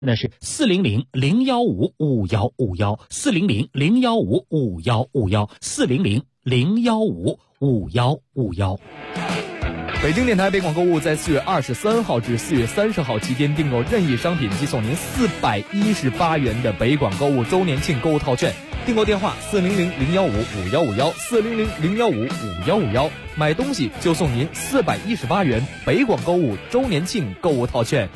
那是400-015-5151，400-015-5151，400-015-5151。 北京电台北广购物在4月23号至4月30号期间订购任意商品即送您418元的北广购物周年庆购物套券。订购电话400-015-5151，400-015-5151，买东西就送您418元北广购物周年庆购物套券。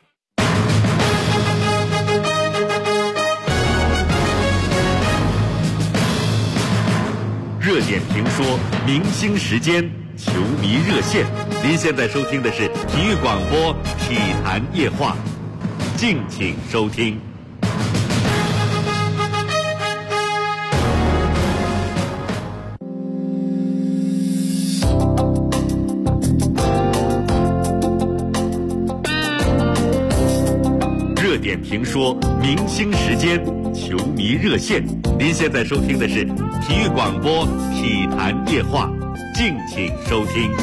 热点评说，明星时间，球迷热线。您现在收听的是体育广播体坛夜话，敬请收听。热点评说，明星时间，球迷热线。您现在收听的是体育广播体坛夜话，敬请收听。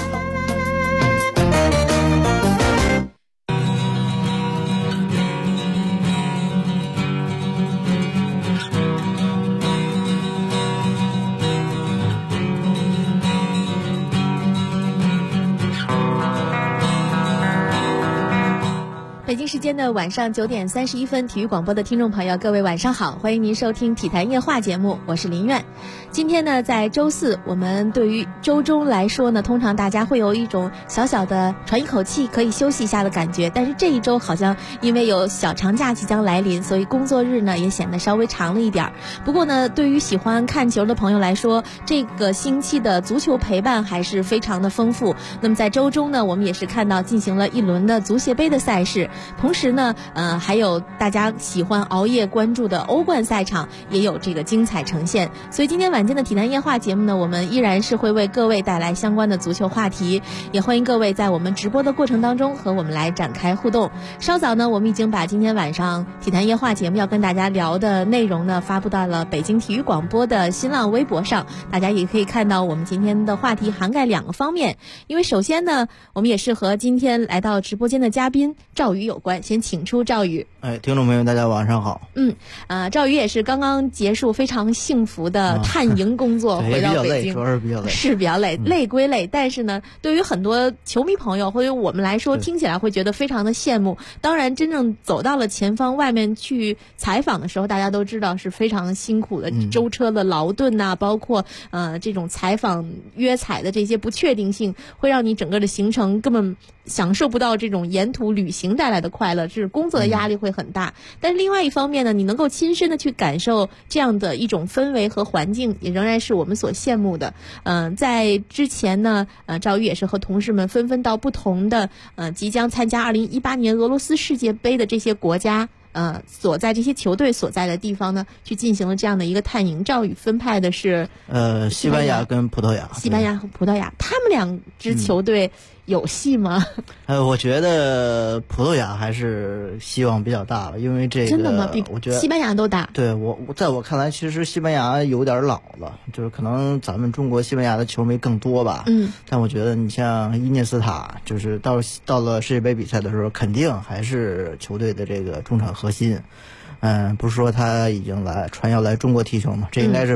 北京时间的晚上9点31分，体育广播的听众朋友，各位晚上好，欢迎您收听体坛夜话节目，我是林苑。今天呢，在周四，我们对于周中来说呢，通常大家会有一种小小的喘一口气，可以休息一下的感觉。但是这一周好像因为有小长假即将来临，所以工作日呢也显得稍微长了一点。不过呢，对于喜欢看球的朋友来说，这个星期的足球陪伴还是非常的丰富。那么在周中呢，我们也是看到进行了一轮的足协杯的赛事。同时呢，还有大家喜欢熬夜关注的欧冠赛场也有这个精彩呈现。所以今天晚间的体坛夜话节目呢，我们依然是会为各位带来相关的足球话题，也欢迎各位在我们直播的过程当中和我们来展开互动。稍早呢，我们已经把今天晚上体坛夜话节目要跟大家聊的内容呢发布到了北京体育广播的新浪微博上，大家也可以看到我们今天的话题涵盖2个方面。因为首先呢，我们也是和今天来到直播间的嘉宾赵宇有关，先请出赵宇。 听众朋友大家晚上好。 赵宇也是刚刚结束非常幸福的探营工作，回到北京， 主要是比较累， 是比较累，累归累，但是呢，对于很多球迷朋友或者我们来说，听起来会觉得非常的羡慕。当然，真正走到了前方外面去采访的时候，大家都知道是非常辛苦的，舟车的劳顿呐，包括这种采访约采的这些不确定性，会让你整个的行程根本享受不到这种沿途旅行带来的快乐，就是工作的压力会很大。但是另外一方面呢，你能够亲身的去感受这样的一种氛围和环境，也仍然是我们所羡慕的。在之前呢，赵宇也是和同事们纷纷到不同的即将参加2018年俄罗斯世界杯的这些国家所在这些球队所在的地方呢，去进行了这样的一个探营。赵宇分派的是西班牙跟葡萄牙， 西班牙和葡萄牙，他们2支球队有戏吗？ 我觉得葡萄牙还是希望比较大了，因为这个真的吗？比我觉得西班牙都大。 对，在我看来，其实西班牙有点老了，就是可能咱们中国西班牙的球迷更多吧。但我觉得你像伊涅斯塔，就是到了世界杯比赛的时候，肯定还是球队的这个中场核心。不是说他已经传要来中国踢球嘛？这应该是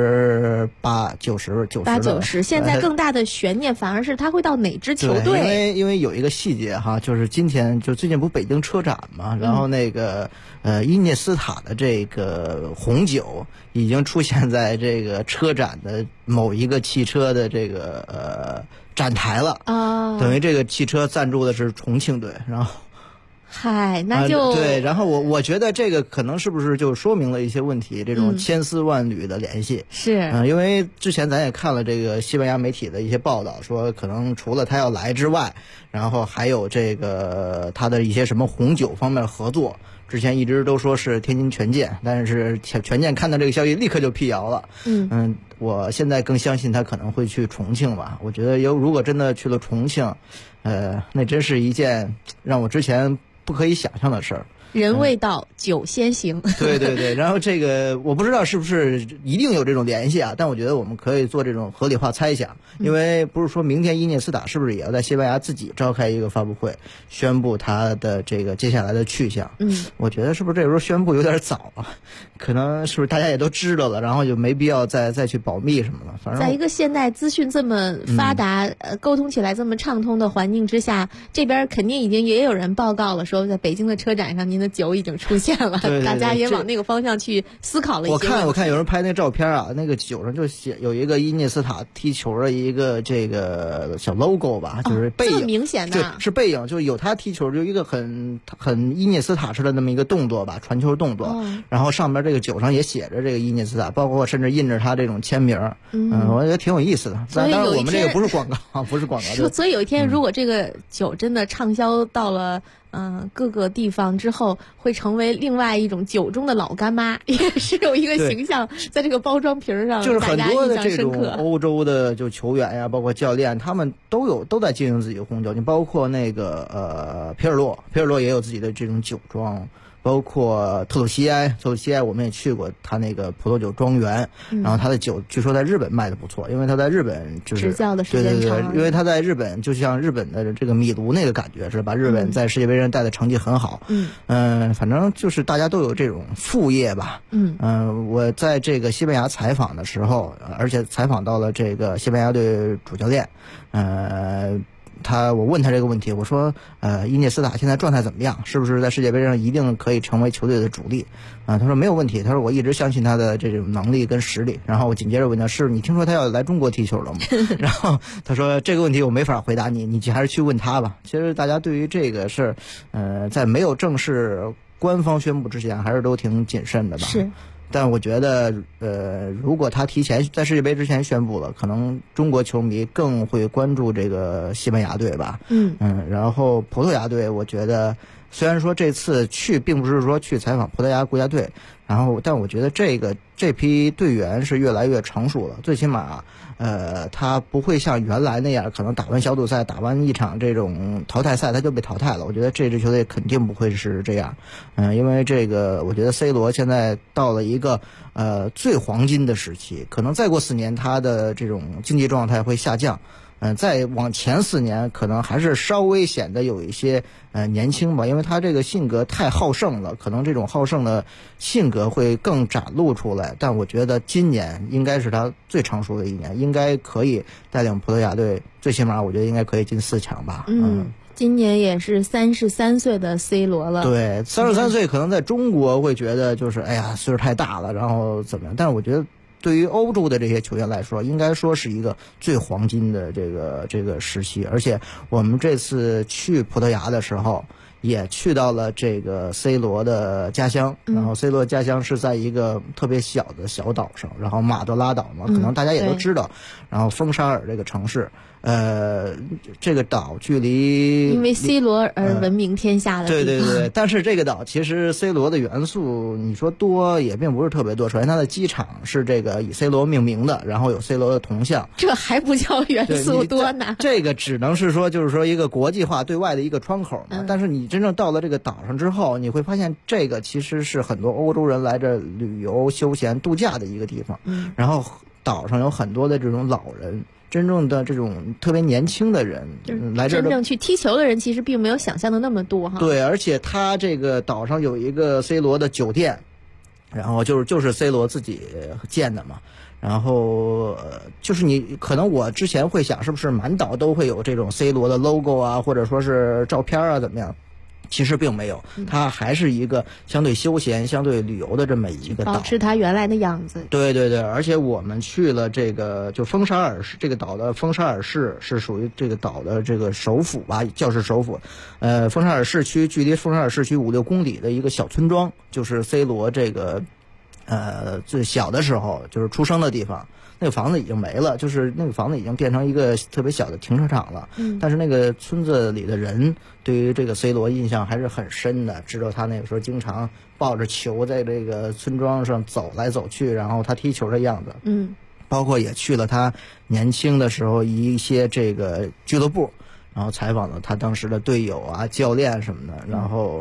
80%、90%。 现在更大的悬念反而是他会到哪支球队？ 因为有一个细节哈，就是最近不北京车展嘛，然后那个伊涅斯塔的这个红酒已经出现在这个车展的某一个汽车的这个展台了啊，等于这个汽车赞助的是重庆队，然后。 嗨，那就对，然后我觉得这个可能是不是就说明了一些问题，这种千丝万缕的联系是， 因为之前咱也看了这个西班牙媒体的一些报道，说可能除了他要来之外，然后还有这个他的一些什么红酒方面的合作。之前一直都说是天津权健，但是权健看到这个消息立刻就辟谣了。我现在更相信他可能会去重庆吧。我觉得如果真的去了重庆，那真是一件让我之前不可以想象的事儿。 人未到，酒先行。 对对对，然后这个我不知道是不是一定有这种联系啊，但我觉得我们可以做这种合理化猜想，因为不是说明天伊涅斯塔是不是也要在西班牙自己召开一个发布会，宣布他的这个接下来的去向？我觉得是不是这时候宣布有点早啊？可能是不是大家也都知道了，然后就没必要再去保密什么了。反正在一个现代资讯这么发达、沟通起来这么畅通的环境之下，这边肯定已经也有人报告了，说在北京的车展上您的酒已经出现了。 对对对， 大家也往那个方向去思考了一些。 我看有人拍那照片啊，那个酒上就写有一个伊涅斯塔踢球的一个这个小 logo 吧，就是背影， 这么明显的， 对，是背影，就有他踢球，就一个很伊涅斯塔式的那么一个动作吧，传球动作。然后上面这个酒上也写着这个伊涅斯塔，包括甚至印着他这种签名。我觉得挺有意思的。当然我们这个不是广告，不是广告。 所以有一天，如果这个酒真的畅销到了各个地方之后，会成为另外一种酒中的老干妈，也是有一个形象在这个包装瓶上， 就是很多的这种欧洲的就球员呀，包括教练，他们都在经营自己的红酒。你包括那个皮尔洛也有自己的这种酒庄。包括特鲁西埃我们也去过他那个葡萄酒庄园，然后他的酒据说在日本卖的不错，因为他在日本就是执教的时间长， 对，因为他在日本就像日本的这个米卢那个感觉是吧？日本在世界杯上带的成绩很好，反正就是大家都有这种副业吧。我在这个西班牙采访的时候，而且采访到了这个西班牙队主教练，我问他这个问题，我说伊涅斯塔现在状态怎么样？是不是在世界杯上一定可以成为球队的主力？他说没有问题，他说我一直相信他的这种能力跟实力。然后我紧接着问他，是你听说他要来中国踢球了吗？然后他说这个问题我没法回答你还是去问他吧。其实大家对于这个事在没有正式官方宣布之前，还是都挺谨慎的吧。 是。 但我觉得，如果他提前在世界杯之前宣布了，可能中国球迷更会关注这个西班牙队吧。然后葡萄牙队，我觉得虽然说这次去并不是说去采访葡萄牙国家队，但我觉得这批队员是越来越成熟了，最起码他不会像原来那样，可能打完小组赛，打完一场这种淘汰赛他就被淘汰了。我觉得这支球队肯定不会是这样。因为这个我觉得 C 罗现在到了一个最黄金的时期，可能再过4年他的这种竞技状态会下降。再往前4年可能还是稍微显得有一些年轻吧，因为他这个性格太好胜了，可能这种好胜的性格会更展露出来。但我觉得今年应该是他最成熟的一年，应该可以带领葡萄牙队，最起码我觉得应该可以进4强吧。 今年也是33岁的 C 罗了。 对，33岁可能在中国会觉得就是哎呀岁数太大了，然后怎么样？但是我觉得对于欧洲的这些球员来说，应该说是一个最黄金的这个时期。而且我们这次去葡萄牙的时候，也去到了这个 C 罗的家乡，然后 C 罗家乡是在一个特别小的小岛上，然后马德拉岛嘛，可能大家也都知道。然后风沙尔这个城市，这个岛距离因为 C 罗而闻名天下的地方。 对，但是这个岛其实 C 罗的元素你说多也并不是特别多。首先它的机场是这个以 C 罗命名的，然后有 C 罗的铜像， 这还不叫元素多呢？ 这个只能是说就是说一个国际化对外的一个窗口嘛。但是你真正到了这个岛上之后，你会发现这个其实是很多欧洲人来这旅游休闲度假的一个地方。然后岛上有很多的这种老人，真正的这种特别年轻的人来这儿， 真正去踢球的人其实并没有想象的那么多哈。 对，而且他这个岛上有一个 C 罗的酒店，然后就是 C 罗自己建的嘛。然后就是你可能我之前会想是不是满岛都会有这种 C 罗的 logo 啊，或者说是照片啊怎么样？其实并没有，它还是一个相对休闲、相对旅游的这么一个岛， 保持它原来的样子。 对，而且我们去了这个就风沙尔市这个岛的风沙尔市是属于这个岛的这个首府吧，叫是首府。风沙尔市区距离风沙尔市区5-6公里的一个小村庄，就是 C 罗这个最小的时候就是出生的地方。那个房子已经没了，就是那个房子已经变成一个特别小的停车场了。但是那个村子里的人对于这个 C 罗印象还是很深的，知道他那个时候经常抱着球在这个村庄上走来走去，然后他踢球的样子。包括也去了他年轻的时候一些这个俱乐部，然后采访了他当时的队友啊、教练什么的。然后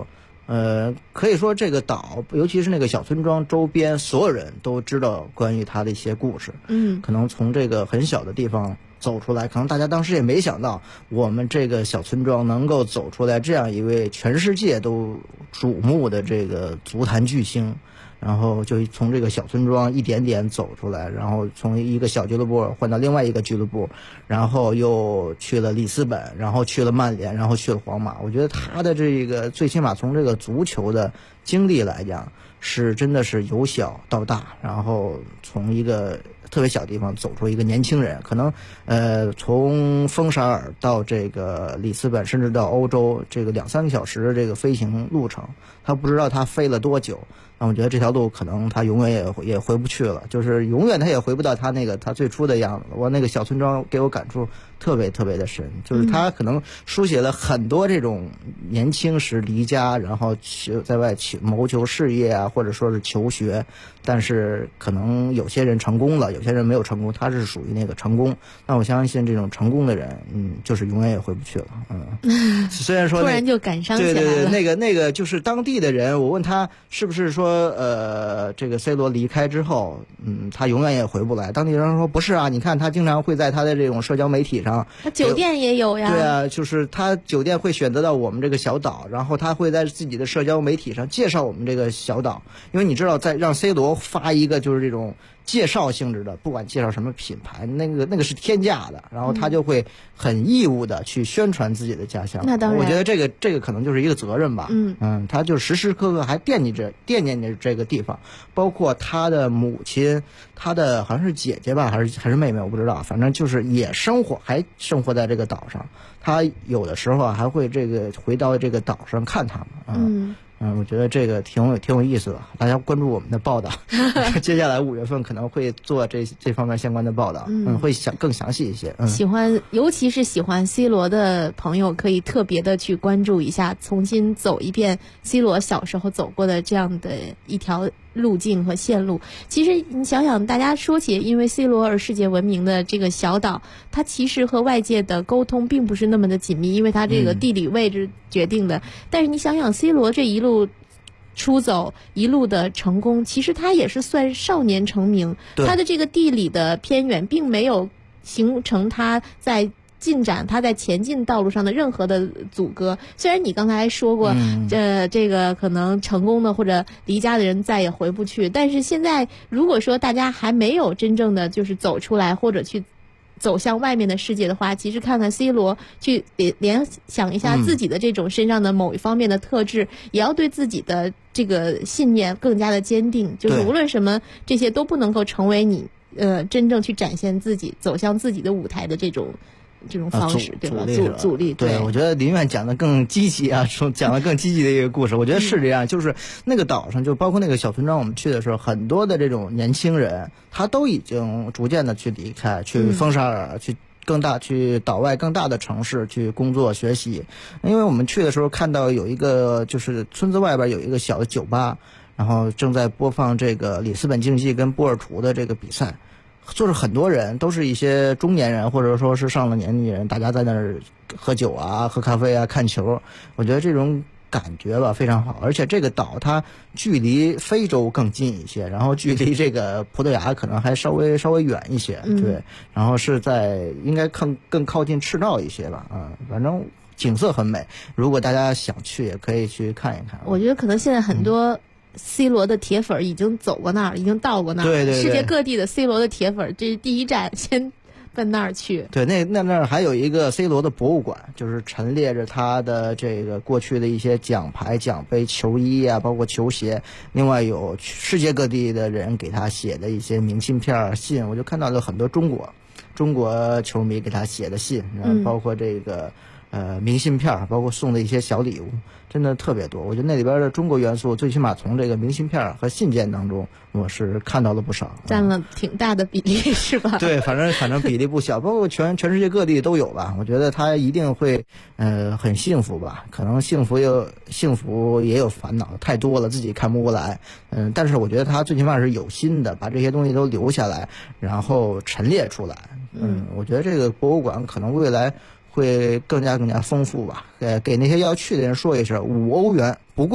可以说这个岛，尤其是那个小村庄周边，所有人都知道关于它的一些故事。可能从这个很小的地方走出来，可能大家当时也没想到，我们这个小村庄能够走出来这样一位全世界都瞩目的这个足坛巨星。然后就从这个小村庄一点点走出来，然后从一个小俱乐部换到另外一个俱乐部，然后又去了里斯本，然后去了曼联，然后去了皇马。我觉得他的这个最起码从这个足球的经历来讲，是真的是由小到大，然后从一个特别小地方走出一个年轻人，可能从风沙尔到这个里斯本，甚至到欧洲，这个2-3个小时的这个飞行路程，他不知道他飞了多久。那我觉得这条路可能他永远也回不去了，就是永远他也回不到他最初的样子了。我那个小村庄给我感触特别特别的深，就是他可能书写了很多这种年轻时离家，然后在外谋求事业啊，或者说是求学，但是可能有些人成功了，有些人没有成功，他是属于那个成功。那我相信这种成功的人，就是永远也回不去了。虽然说突然就感伤起来了。 对对对，那个就是当地的人，我问他是不是说这个 C 罗离开之后，他永远也回不来。当地人说不是啊，你看他经常会在他的这种社交媒体上， 他酒店也有呀。 对啊，就是他酒店会选择到我们这个小岛，然后他会在自己的社交媒体上介绍我们这个小岛。因为你知道，在让 C 罗发一个就是这种介绍性质的，不管介绍什么品牌，那个是天价的，然后他就会很义务的去宣传自己的家乡。 那当然， 我觉得这个可能就是一个责任吧。他就时时刻刻还惦念着这个地方，包括他的母亲，他的好像是姐姐吧，还是妹妹，我不知道，反正就是也生活在这个岛上。他有的时候还会回到这个岛上看他们。我觉得这个挺有意思的，大家关注我们的报道。接下来5月份可能会做这方面相关的报道，会更详细一些。 尤其是喜欢 C 罗的朋友，可以特别的去关注一下，重新走一遍 C 罗小时候走过的这样的一条路径和线路。其实你想想，大家说起因为 C 罗而世界闻名的这个小岛，它其实和外界的沟通并不是那么的紧密，因为它这个地理位置决定的。但是你想想 C 罗这一路出走，一路的成功，其实他也是算少年成名。他的这个地理的偏远并没有形成他在进展他在前进道路上的任何的阻隔。虽然你刚才说过，这个可能成功的或者离家的人再也回不去，但是现在如果说大家还没有真正的就是走出来或者去走向外面的世界的话，其实看看 C 罗，去联想一下自己的这种身上的某一方面的特质，也要对自己的这个信念更加的坚定，就是无论什么这些都不能够成为你真正去展现自己走向自己的舞台的这种方式，对吧？阻力。 对，我觉得林院讲的更积极啊，讲的更积极的一个故事。我觉得是这样，就是那个岛上，就包括那个小村庄，我们去的时候，很多的这种年轻人，他都已经逐渐的去离开，去风沙尔，去岛外更大的城市去工作学习。因为我们去的时候看到有一个，就是村子外边有一个小的酒吧，然后正在播放这个里斯本竞技跟波尔图的这个比赛。就是很多人都是一些中年人，或者说是上了年纪人，大家在那儿喝酒啊、喝咖啡啊、看球。我觉得这种感觉吧非常好，而且这个岛它距离非洲更近一些，然后距离这个葡萄牙可能还稍微远一些，对，然后是在应该更靠近赤道一些吧，反正景色很美。如果大家想去，也可以去看一看。 我觉得可能现在很多C 罗的铁粉已经走过那儿，已经到过那儿。 对， 世界各地的 C 罗的铁粉，这是第一站，先奔那儿去。 对，那儿还有一个 C 罗的博物馆，就是陈列着他的这个过去的一些奖牌、奖杯、球衣啊，包括球鞋。另外有世界各地的人给他写的一些明信片、信，我就看到了很多中国球迷给他写的信，包括这个明信片，包括送的一些小礼物，真的特别多。我觉得那里边的中国元素，最起码从这个明信片和信件当中，我是看到了不少， 占了挺大的比例，是吧？ 对，反正比例不小，包括全世界各地都有吧。我觉得他一定会很幸福吧，可能幸福也有烦恼，太多了自己看不过来。但是我觉得他最起码是有心的，把这些东西都留下来，然后陈列出来。我觉得这个博物馆可能未来会更加丰富吧。给那些要去的人说一声，5欧元不贵，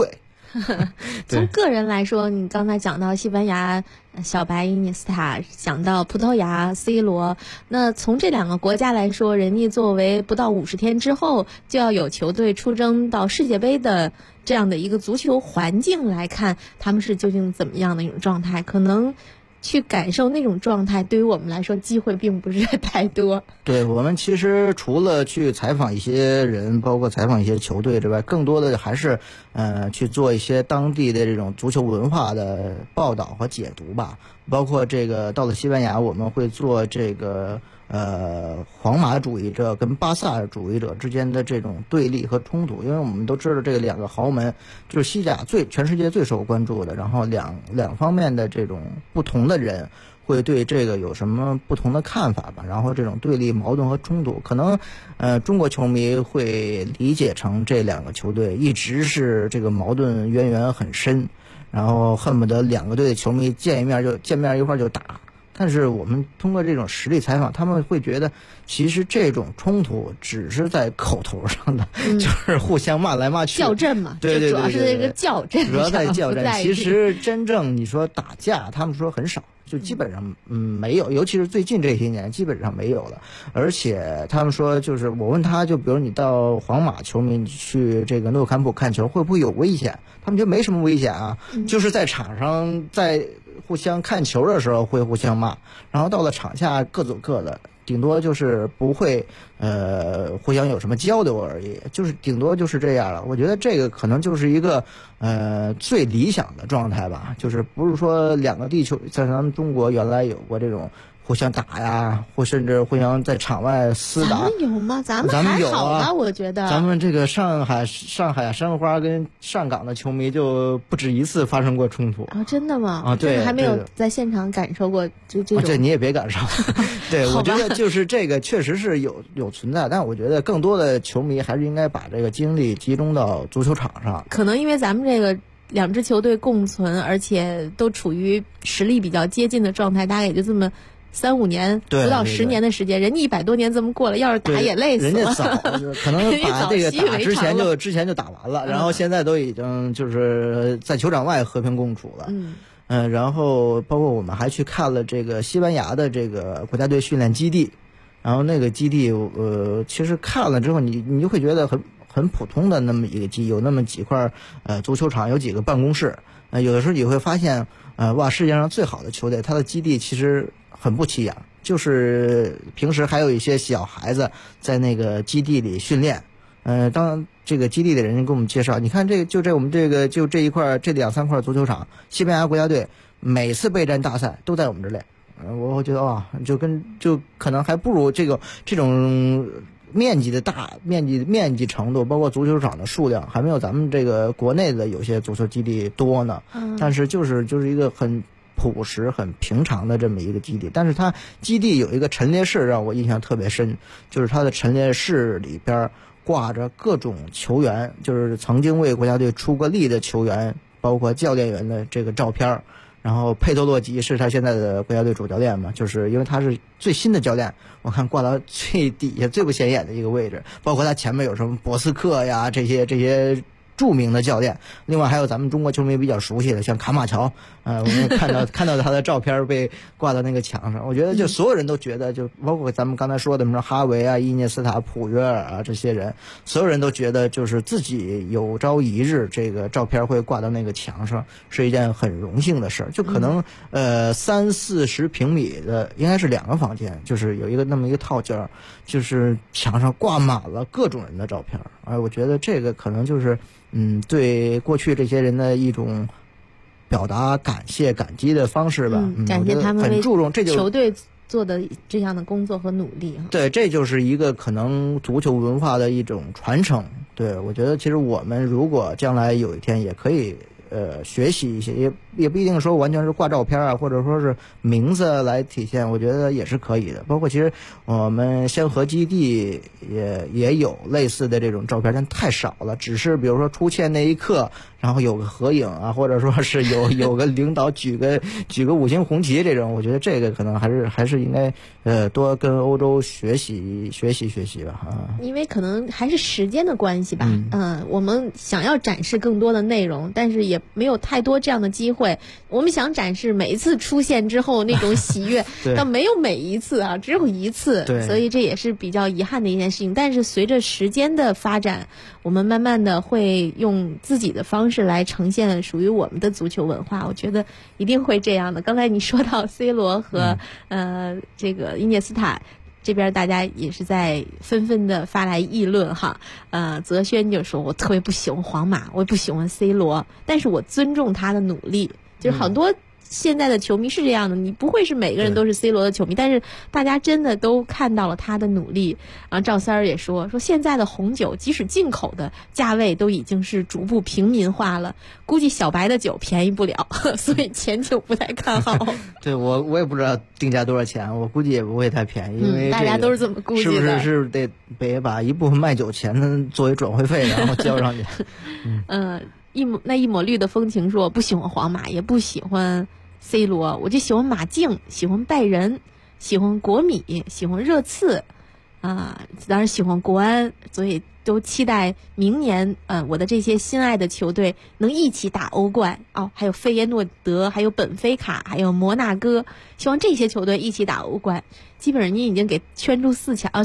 从个人来说，你刚才讲到西班牙小白伊涅斯塔，讲到葡萄牙 C 罗，那从这两个国家来说，人家作为不到50天之后就要有球队出征到世界杯的这样的一个足球环境来看，他们是究竟怎么样的一种状态？可能去感受那种状态，对于我们来说机会并不是太多。 对，我们其实除了去采访一些人，包括采访一些球队之外，更多的还是去做一些当地的这种足球文化的报道和解读吧。包括这个到了西班牙，我们会做这个皇马主义者跟巴萨主义者之间的这种对立和冲突，因为我们都知道这两个豪门就是西甲全世界最受关注的，然后两方面的这种不同的人会对这个有什么不同的看法吧，然后这种对立矛盾和冲突，可能中国球迷会理解成这两个球队一直是这个矛盾渊源很深，然后恨不得两个队的球迷见面一块就打。但是我们通过这种实地采访，他们会觉得其实这种冲突只是在口头上的，就是互相骂来骂去， 较真嘛。 对， 主要是这个较真， 主要在较真。其实真正你说打架，他们说很少，就基本上没有，尤其是最近这些年基本上没有了。而且他们说，就是我问他，就比如你到皇马球迷，你去这个诺坎普看球，会不会有危险？他们觉得没什么危险啊，就是在场上在互相看球的时候会互相骂，然后到了场下各走各的，顶多就是不会互相有什么交流而已，就是顶多就是这样了。我觉得这个可能就是一个最理想的状态吧，就是不是说两个地球在咱们中国原来有过这种互相打呀，或甚至互相在场外厮打。 咱们有吗？咱们还好吧，我觉得。 咱们这个上海申花跟上港的球迷就不止一次发生过冲突。 啊，真的吗？ 啊，对， 还没有在现场感受过这种。 这你也别感受。对，我觉得就是这个确实是有存在，但我觉得更多的球迷还是应该把这个精力集中到足球场上。 可能因为咱们这个两支球队共存，而且都处于实力比较接近的状态，大概也就这么3-5年，不到10年的时间，人家100多年这么过了，要是打也累死了。 人家早可能把这个打之前就打完了，然后现在都已经就是在球场外和平共处了。然后包括我们还去看了这个西班牙的这个国家队训练基地，然后那个基地其实看了之后你就会觉得很普通的那么一个基地，有那么几块足球场，有几个办公室，有的时候你会发现哇，世界上最好的球队它的基地其实很不起眼，就是平时还有一些小孩子在那个基地里训练。当这个基地的人给我们介绍，你看我们这一块这2-3块足球场，西班牙国家队每次备战大赛都在我们这练。我觉得就可能还不如这种面积的大面积程度，包括足球场的数量，还没有咱们这个国内的有些足球基地多呢。但是就是一个很朴实很平常的这么一个基地，但是它基地有一个陈列室让我印象特别深，就是它的陈列室里边挂着各种球员，就是曾经为国家队出过力的球员，包括教练员的这个照片。然后佩托洛吉是他现在的国家队主教练嘛，就是因为他是最新的教练，我看挂到最底下最不显眼的一个位置，包括他前面有什么博斯克呀这些著名的教练，另外还有咱们中国球迷比较熟悉的像卡马乔，我们看到他的照片被挂到那个墙上，我觉得就所有人都觉得，就包括咱们刚才说的什么哈维啊、伊涅斯塔、普约尔啊这些人，所有人都觉得就是自己有朝一日这个照片会挂到那个墙上是一件很荣幸的事儿。就可能30-40平米的应该是2个房间，就是有那么一个套间，就是墙上挂满了各种人的照片。我觉得这个可能就是对过去这些人的一种表达感谢感激的方式吧。 感谢他们很注重这就球队做的这样的工作和努力。 对，这就是一个可能足球文化的一种传承。对，我觉得其实我们如果将来有一天也可以学习一些，也不一定说完全是挂照片啊，或者说是名字来体现，我觉得也是可以的。包括其实我们香河基地也有类似的这种照片，但太少了，只是比如说出现那一刻然后有个合影啊，或者说是有个领导举个5星红旗这种，我觉得这个可能还是应该多跟欧洲学习吧啊。 因为可能还是时间的关系吧，我们想要展示更多的内容，但是也没有太多这样的机会。我们想展示每一次出现之后那种喜悦，但没有每一次啊，只有一次，所以这也是比较遗憾的一件事情。但是随着时间的发展，我们慢慢的会用自己的方式来呈现属于我们的足球文化，我觉得一定会这样的。刚才你说到 C 罗和这个伊涅斯塔，这边大家也是在纷纷的发来议论哈。泽轩就说我特别不喜欢皇马，我也不喜欢 C 罗，但是我尊重他的努力，就是很多现在的球迷是这样的，你不会是每个人都是 C 罗的球迷，但是大家真的都看到了他的努力。然后赵三儿也说现在的红酒即使进口的价位都已经是逐步平民化了，估计小白的酒便宜不了，所以前景不太看好。 对，我也不知道定价多少钱，我估计也不会太便宜，因为大家都是这么估计的。 是不是得把一部分卖酒钱作为转会费，然后交上去？ 一抹绿的风情说不喜欢皇马，也不喜欢 C 罗，我就喜欢马竞，喜欢拜仁，喜欢国米，喜欢热刺，当然喜欢国安，所以都期待明年我的这些心爱的球队能一起打欧冠还有费耶诺德，还有本菲卡，还有摩纳哥，希望这些球队一起打欧冠。基本上你已经给圈出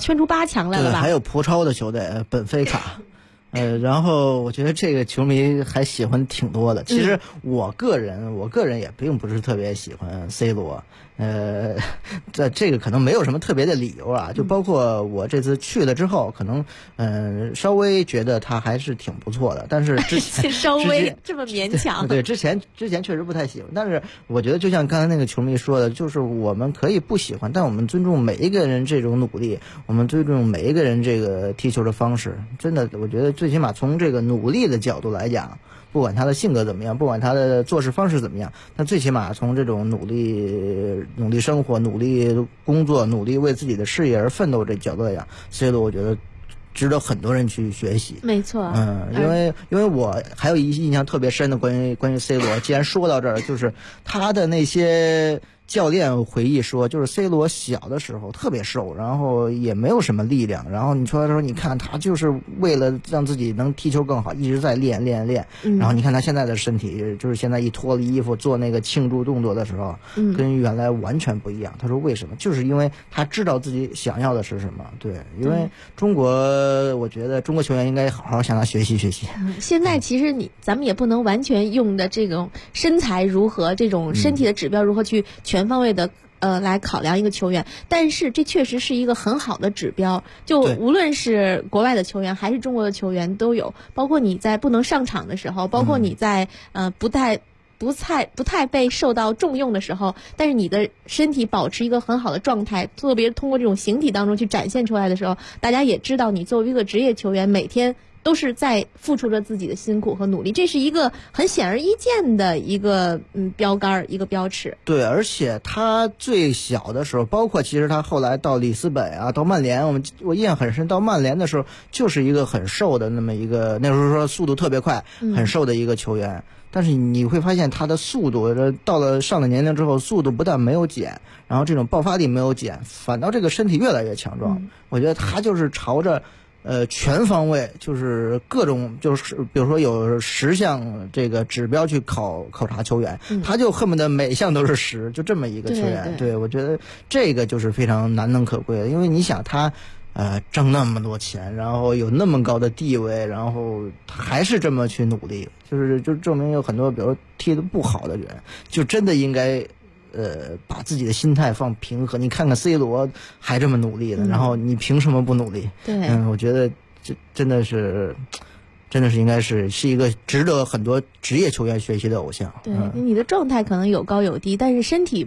8强来了吧？ 还有葡超的球队本菲卡。然后我觉得这个球迷还喜欢挺多的。其实我个人也并不是特别喜欢 C 罗，这个可能没有什么特别的理由啊。就包括我这次去了之后，可能稍微觉得他还是挺不错的，但是之前稍微这么勉强。 对，之前确实不太喜欢，但是我觉得就像刚才那个球迷说的，就是我们可以不喜欢，但我们尊重每一个人这种努力，我们尊重每一个人这个踢球的方式。真的，我觉得最起码从这个努力的角度来讲，不管他的性格怎么样，不管他的做事方式怎么样，但最起码从这种努力生活、努力工作、努力为自己的事业而奋斗这角度来讲，C 罗我觉得值得很多人去学习。 没错， 因为我还有一印象特别深的关于 C 罗，既然说到这儿，就是他的那些教练回忆说，就是 C 罗小的时候特别瘦，然后也没有什么力量，然后你说你看他就是为了让自己能踢球更好，一直在练，然后你看他现在的身体，就是现在一脱了衣服做那个庆祝动作的时候，跟原来完全不一样。他说为什么？就是因为他知道自己想要的是什么。对，因为我觉得中国球员应该好好向他学习学习。 现在其实咱们也不能完全用的这种身材如何，这种身体的指标如何去全方位的来考量一个球员，但是这确实是一个很好的指标。就无论是国外的球员还是中国的球员都有，包括你在不能上场的时候，包括你在不太被受到重用的时候，但是你的身体保持一个很好的状态，特别通过这种形体当中去展现出来的时候，大家也知道你作为一个职业球员每天都是在付出着自己的辛苦和努力，这是一个很显而易见的一个标杆，一个标尺。 对，而且他最小的时候，包括其实他后来到里斯本啊，到曼联，我印象很深，到曼联的时候就是一个很瘦的那么一个，那时候说速度特别快，很瘦的一个球员。但是你会发现他的速度到了上了年龄之后，速度不但没有减，然后这种爆发力没有减，反倒这个身体越来越强壮。我觉得他就是朝着全方位，就是各种，就是比如说有10项这个指标去考察球员，他就恨不得每项都是10，就这么一个球员。对，我觉得这个就是非常难能可贵的，因为你想他挣那么多钱，然后有那么高的地位，然后他还是这么去努力，就证明有很多比如踢得不好的人，就真的应该把自己的心态放平和。你看看 C 罗还这么努力的，然后你凭什么不努力？ 对， 我觉得这真的是应该是一个值得很多职业球员学习的偶像。 对，你的状态可能有高有低，但是身体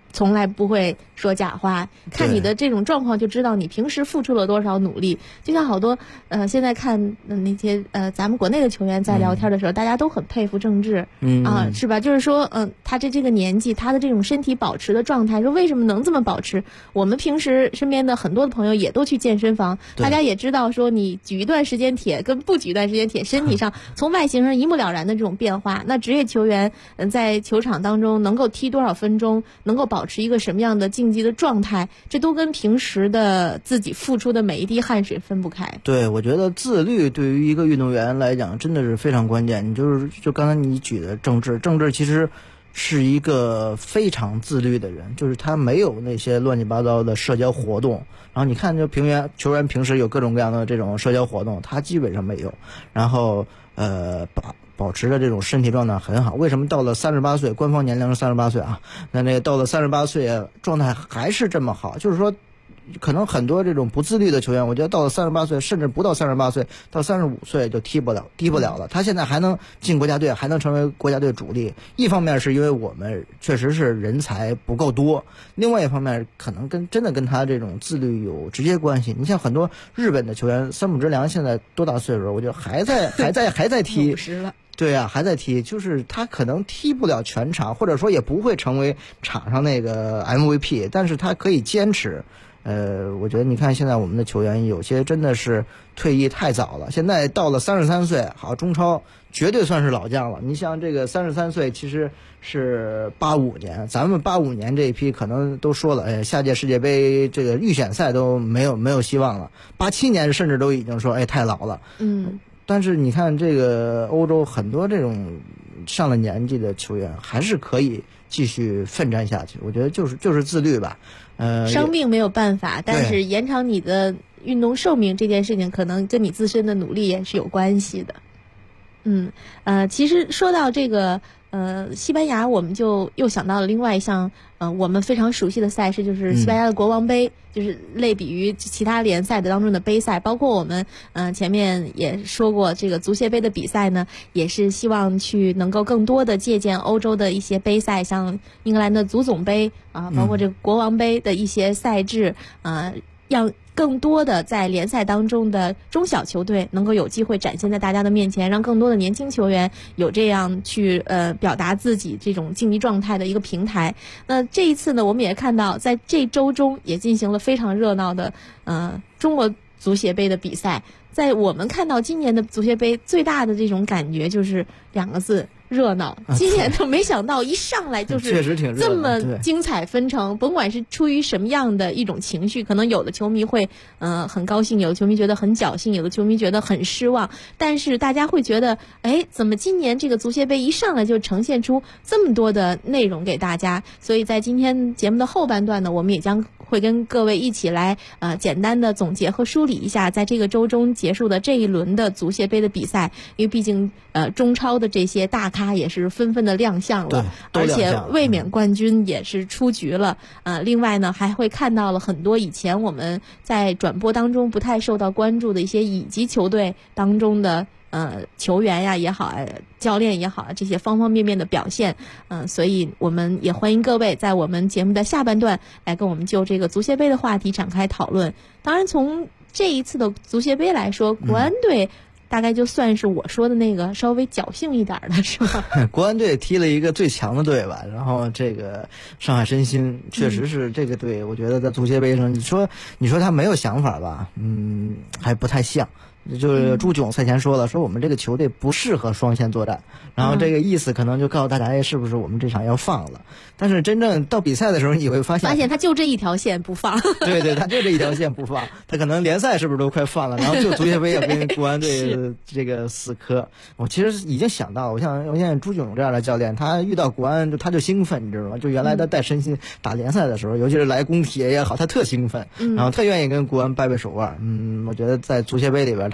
从来不会说假话，看你的这种状况就知道你平时付出了多少努力。就像好多现在看那些咱们国内的球员在聊天的时候，大家都很佩服郑智，是吧？就是说他这个年纪，他的这种身体保持的状态，说为什么能这么保持？我们平时身边的很多的朋友也都去健身房，大家也知道说你举一段时间铁跟不举一段时间铁，身体上从外形上一目了然的这种变化。那职业球员在球场当中能够踢多少分钟，能够保持一个什么样的竞技的状态，这都跟平时的自己付出的每一滴汗水分不开。 对，我觉得自律对于一个运动员来讲真的是非常关键。就刚才你举的郑智其实是一个非常自律的人，就是他没有那些乱七八糟的社交活动。然后你看，就球员平时有各种各样的这种社交活动，他基本上没有。然后保持着这种身体状态很好。为什么到了38岁，官方年龄是38岁啊？那个到了38岁，状态还是这么好？就是说，可能很多这种不自律的球员，我觉得到了38岁，甚至不到38岁，到35岁就踢不了了。他现在还能进国家队，还能成为国家队主力。一方面是因为我们确实是人才不够多，另外一方面可能真的跟他这种自律有直接关系。你像很多日本的球员，三浦知良现在多大岁数？我觉得还在踢 50了。 对啊，还在踢，就是他可能踢不了全场，或者说也不会成为场上那个 MVP， 但是他可以坚持。我觉得你看现在我们的球员有些真的是退役太早了，现在到了33岁，好，中超绝对算是老将了。你像这个33岁其实是85年，咱们85年这一批可能都说了，下届世界杯这个预选赛都没有希望了。87年甚至都已经说太老了。但是你看这个欧洲很多这种上了年纪的球员还是可以继续奋战下去，我觉得就是自律吧。 伤病没有办法，但是延长你的运动寿命这件事情可能跟你自身的努力也是有关系的。其实说到这个西班牙，我们就又想到了另外一项我们非常熟悉的赛事，就是西班牙的国王杯，就是类比于其他联赛的当中的杯赛。包括我们前面也说过，这个足协杯的比赛呢，也是希望去能够更多的借鉴欧洲的一些杯赛，像英格兰的足总杯包括这个国王杯的一些赛制让更多的在联赛当中的中小球队能够有机会展现在大家的面前，让更多的年轻球员有这样去表达自己这种竞技状态的一个平台。那这一次呢，我们也看到在这周中也进行了非常热闹的中国足协杯的比赛。在我们看到今年的足协杯最大的这种感觉就是2个字：热闹。今年都没想到一上来就是确实挺热闹， 这么精彩纷呈。甭管是出于什么样的一种情绪，可能有的球迷会很高兴，有的球迷觉得很侥幸，有的球迷觉得很失望。但是大家会觉得，怎么今年这个足协杯一上来就呈现出这么多的内容给大家？所以在今天节目的后半段呢，我们也将会跟各位一起来简单的总结和梳理一下在这个周中结束的这一轮的足协杯的比赛。因为毕竟中超的这些大咖也是纷纷的亮相了，而且卫冕冠军也是出局了。另外呢，还会看到了很多以前我们在转播当中不太受到关注的一些乙级球队当中的球员呀也好，教练也好，这些方方面面的表现。所以我们也欢迎各位在我们节目的下半段来跟我们就这个足协杯的话题展开讨论。当然从这一次的足协杯来说，国安队大概就算是我说的那个稍微侥幸一点的，是吧？ 国安队踢了一个最强的队吧，然后这个上海申鑫确实是这个队，我觉得在足协杯上，你说他没有想法吧，还不太像。就是朱炯赛前说了，说我们这个球队不适合双线作战，然后这个意思可能就告诉大家，是不是我们这场要放了？但是真正到比赛的时候，你会发现他就这一条线不放。 对，他就这一条线不放，他可能联赛是不是都快放了，然后就足协杯要跟国安队这个死磕。我其实已经想到，我现在朱炯这样的教练，他遇到国安他就兴奋，你知道吗？就原来他带申鑫打联赛的时候，尤其是来工体也好，他特兴奋，然后特愿意跟国安掰手腕。我觉得在足协杯里边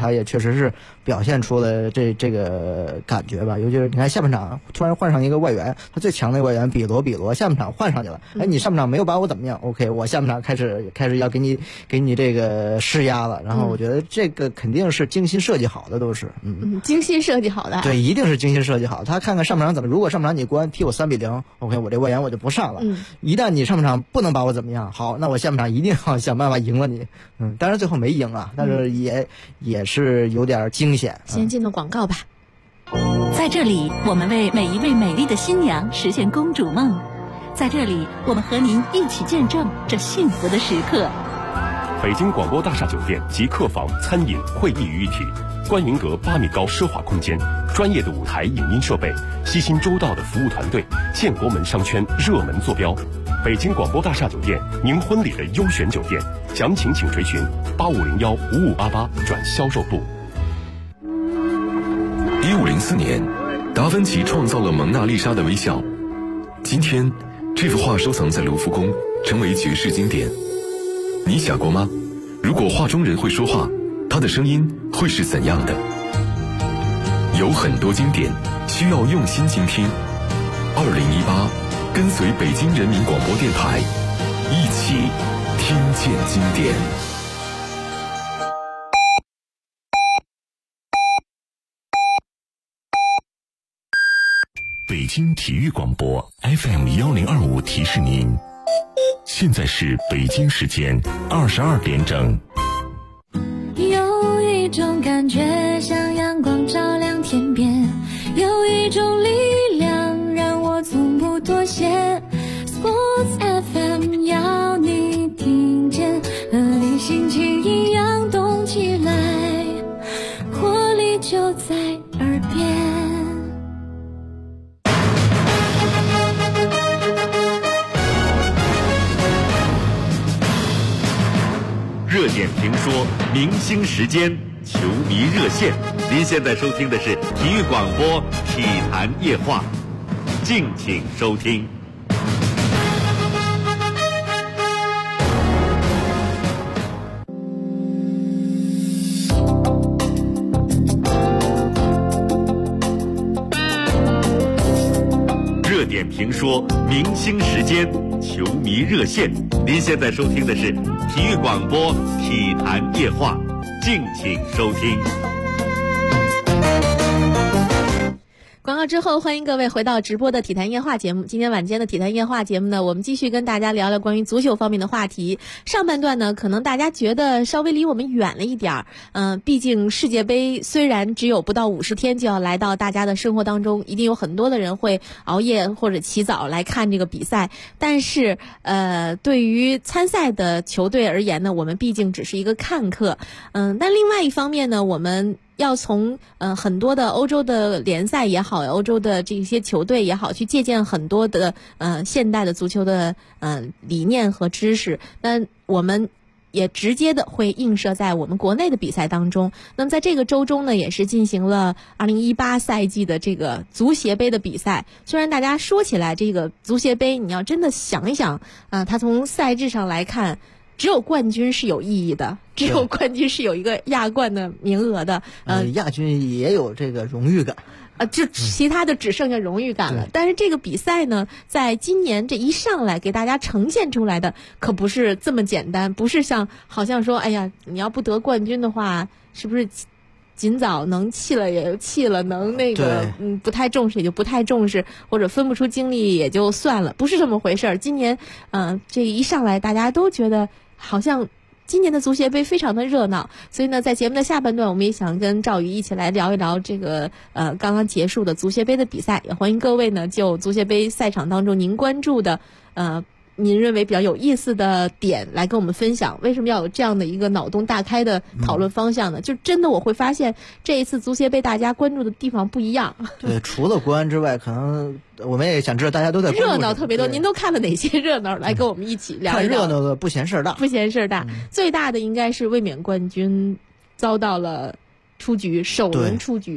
他也确实是表现出了这个感觉吧。尤其是你看下半场突然换上一个外援，他最强的外援比罗下半场换上去了，你上半场没有把我怎么样 ，OK， 我下半场开始要给你这个施压了。然后我觉得这个肯定是精心设计好的，都是精心设计好的。 对，一定是精心设计好。他看看上半场怎么，如果上半场你踢我3-0，OK， 我这外援我就不上了。一旦你上半场不能把我怎么样，好，那我下半场一定要想办法赢了你。当然最后没赢啊，但是也是有点惊险。 先进入广告吧。 在这里，我们为每一位美丽的新娘实现公主梦。在这里，我们和您一起见证这幸福的时刻。 北京广播大厦酒店集客房、餐饮、会议于一体，观云阁8米高奢华空间，专业的舞台影音设备，悉心周到的服务团队，建国门商圈热门坐标。北京广播大厦酒店，您婚礼的优选酒店，详情请垂询8501-5588转销售部。 1504年，达芬奇创造了蒙娜丽莎的微笑。今天，这幅画收藏在卢浮宫，成为绝世经典。你想过吗？如果画中人会说话，他的声音会是怎样的？有很多经典需要用心倾听。2018，跟随北京人民广播电台，一起听见经典。 北京体育广播 FM1025提示您，现在是北京时间22点整。 有一种感觉像阳光照亮天边，有一种力量让我从不妥协。 Sports FM 要你听见，和你心情一样动起来，活力就在耳边。 热点评说，明星时间，球迷热线。您现在收听的是体育广播体坛夜话，敬请收听。热点评说，明星时间，球迷热线。您现在收听的是体育广播体坛夜话，敬请收听。 广告之后，欢迎各位回到直播的体坛夜话节目。今天晚间的体坛夜话节目呢，我们继续跟大家聊聊关于足球方面的话题。上半段呢，可能大家觉得稍微离我们远了一点毕竟世界杯虽然只有不到50天就要来到大家的生活当中，一定有很多的人会熬夜或者起早来看这个比赛。但是对于参赛的球队而言呢，我们毕竟只是一个看客。但另外一方面呢，我们要从很多的欧洲的联赛也好，欧洲的这些球队也好，去借鉴很多的现代的足球的理念和知识。那我们也直接的会映射在我们国内的比赛当中。那么在这个周中呢，也是进行了2018赛季的这个足协杯的比赛。虽然大家说起来这个足协杯，你要真的想一想它从赛制上来看，只有冠军是有意义的，只有冠军是有一个亚冠的名额的。 亚军也有这个荣誉感。 就其他的只剩下荣誉感了。但是这个比赛呢，在今年这一上来给大家呈现出来的可不是这么简单，不是好像说，哎呀，你要不得冠军的话，是不是尽早能弃了也就弃了，能那个不太重视也就不太重视，或者分不出精力也就算了，不是这么回事儿。今年这一上来大家都觉得好像今年的足协杯非常的热闹，所以呢，在节目的下半段，我们也想跟赵宇一起来聊一聊这个刚刚结束的足协杯的比赛。也欢迎各位呢，就足协杯赛场当中您关注的您认为比较有意思的点来跟我们分享。为什么要有这样的一个脑洞大开的讨论方向呢？就真的我会发现这一次足协杯大家关注的地方不一样。 对，除了国安之外，可能我们也想知道大家都在关注热闹特别多。您都看了哪些热闹？来跟我们一起聊一聊。 看热闹的不嫌事儿大， 不嫌事儿大。最大的应该是卫冕冠军遭到了出局，首轮出局。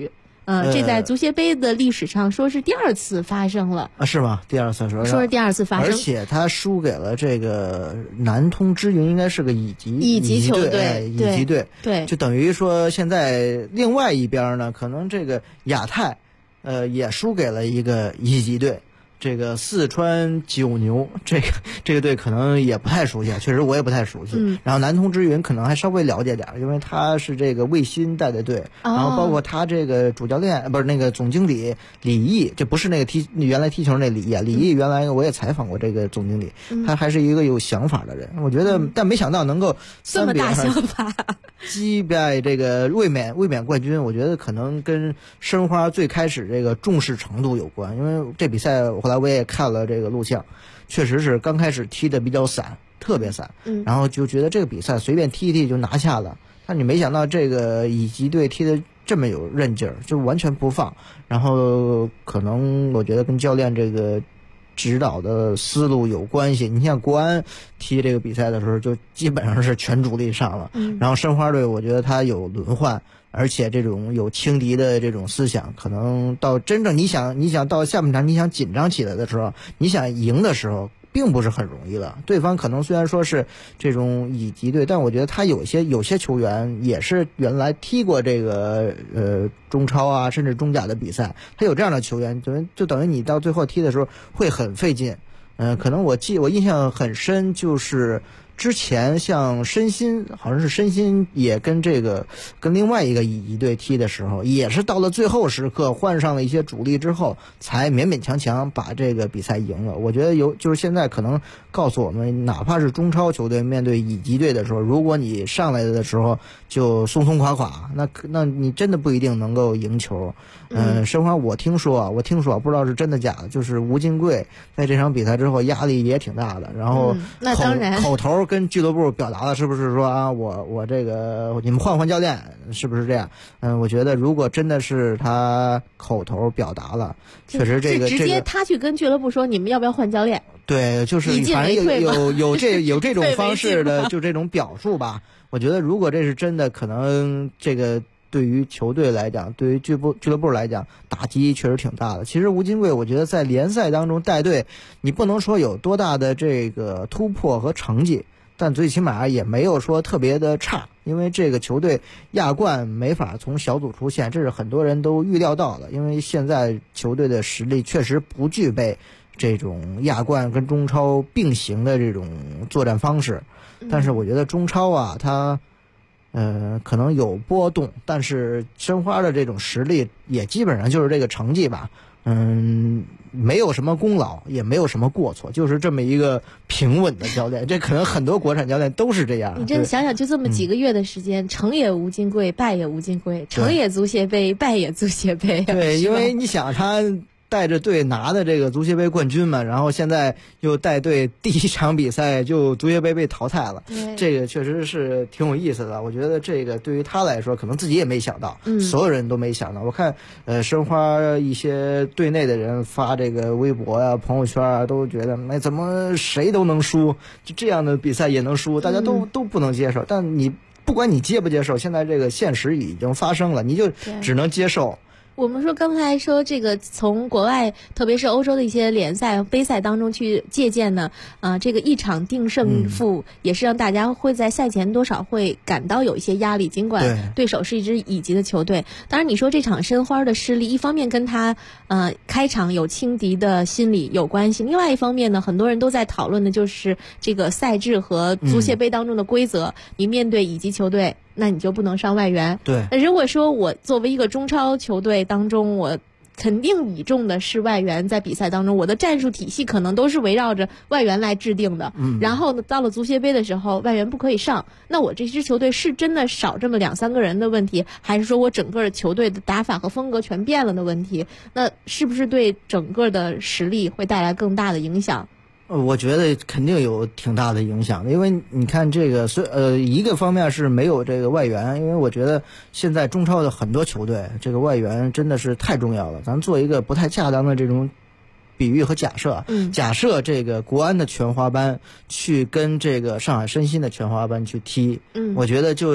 这在足协杯的历史上说是第2次发生了啊？是吗？第2次说是第2次发生， 而且他输给了这个南通之云，应该是个乙级球队， 乙级队， 对， 就等于说现在另外一边呢，可能这个亚太，也输给了一个乙级队。这个四川九牛，这个队可能也不太熟悉，确实我也不太熟悉。然后南通之云可能还稍微了解点，因为他是这个魏新带的队，然后包括他这个主教练不是那个总经理李毅，这不是那个原来踢球那李毅啊，李毅原来我也采访过这个总经理，他还是一个有想法的人，我觉得，但没想到能够这么大想法， 击败这个卫冕冠军，我觉得可能跟申花最开始这个重视程度有关，因为这比赛后来我也看了这个录像，确实是刚开始踢的比较散，特别散，然后就觉得这个比赛随便踢一踢就拿下了，但你没想到这个乙级队踢的这么有韧劲儿，就完全不放，然后可能我觉得跟教练这个指导的思路有关系。你像国安踢这个比赛的时候，就基本上是全主力上了，然后申花队我觉得他有轮换，而且这种有轻敌的这种思想，可能到真正你想到下半场你想紧张起来的时候，你想赢的时候并不是很容易了。对方可能虽然说是这种乙级队，但我觉得他有些球员也是原来踢过这个中超啊甚至中甲的比赛，他有这样的球员，就等于你到最后踢的时候会很费劲。可能我印象很深，就是之前像申鑫，好像是申鑫也跟另外一个乙级队踢的时候，也是到了最后时刻换上了一些主力之后，才勉勉强强把这个比赛赢了。我觉得就是现在可能告诉我们，哪怕是中超球队面对乙级队的时候，如果你上来的时候就松松垮垮，那你真的不一定能够赢球。申花我听说不知道是真的假的，就是吴金贵在这场比赛之后压力也挺大的，然后那当然口头跟俱乐部表达了，是不是说啊，我这个你们换教练，是不是这样？我觉得如果真的是他口头表达了，确实这个直接他去跟俱乐部说你们要不要换教练？ 对，就是反正有这种方式的就这种表述吧。我觉得如果这是真的，可能这个对于球队来讲，对于俱乐部来讲，打击确实挺大的。其实吴金贵，我觉得在联赛当中带队，你不能说有多大的这个突破和成绩，但最起码也没有说特别的差。因为这个球队亚冠没法从小组出现，这是很多人都预料到的。因为现在球队的实力确实不具备这种亚冠跟中超并行的这种作战方式。但是我觉得中超啊，它可能有波动，但是申花的这种实力也基本上就是这个成绩吧。没有什么功劳，也没有什么过错，就是这么一个平稳的教练。这可能很多国产教练都是这样。 你真的想想，就这么几个月的时间，成也吴金贵，败也吴金贵，成也足协杯，败也足协杯。 对，因为你想他带着队拿的这个足协杯冠军嘛，然后现在又带队第一场比赛就足协杯被淘汰了，这个确实是挺有意思的。我觉得这个对于他来说，可能自己也没想到，所有人都没想到。我看申花一些队内的人发这个微博啊、朋友圈啊，都觉得怎么谁都能输，就这样的比赛也能输，大家都不能接受。但你不管你接不接受，现在这个现实已经发生了，你就只能接受。 我们刚才说这个从国外，特别是欧洲的一些联赛、杯赛当中去借鉴呢，这个一场定胜负也是让大家会在赛前多少会感到有一些压力，尽管对手是一支乙级的球队。当然，你说这场申花的失利，一方面跟他开场有轻敌的心理有关系，另外一方面呢，很多人都在讨论的就是这个赛制和足协杯当中的规则。你面对乙级球队，那你就不能上外援。 对， 如果说我作为一个中超球队当中，我肯定倚重的是外援，在比赛当中，我的战术体系可能都是围绕着外援来制定的。然后呢，到了足协杯的时候，外援不可以上，那我这支球队是真的少这么2-3个人的问题，还是说我整个球队的打法和风格全变了的问题？那是不是对整个的实力会带来更大的影响？ 我觉得肯定有挺大的影响的，因为你看这个一个方面是没有这个外援，因为我觉得现在中超的很多球队这个外援真的是太重要了。咱做一个不太恰当的这种比喻和假设，假设这个国安的全华班去跟这个上海申鑫的全华班去踢，我觉得就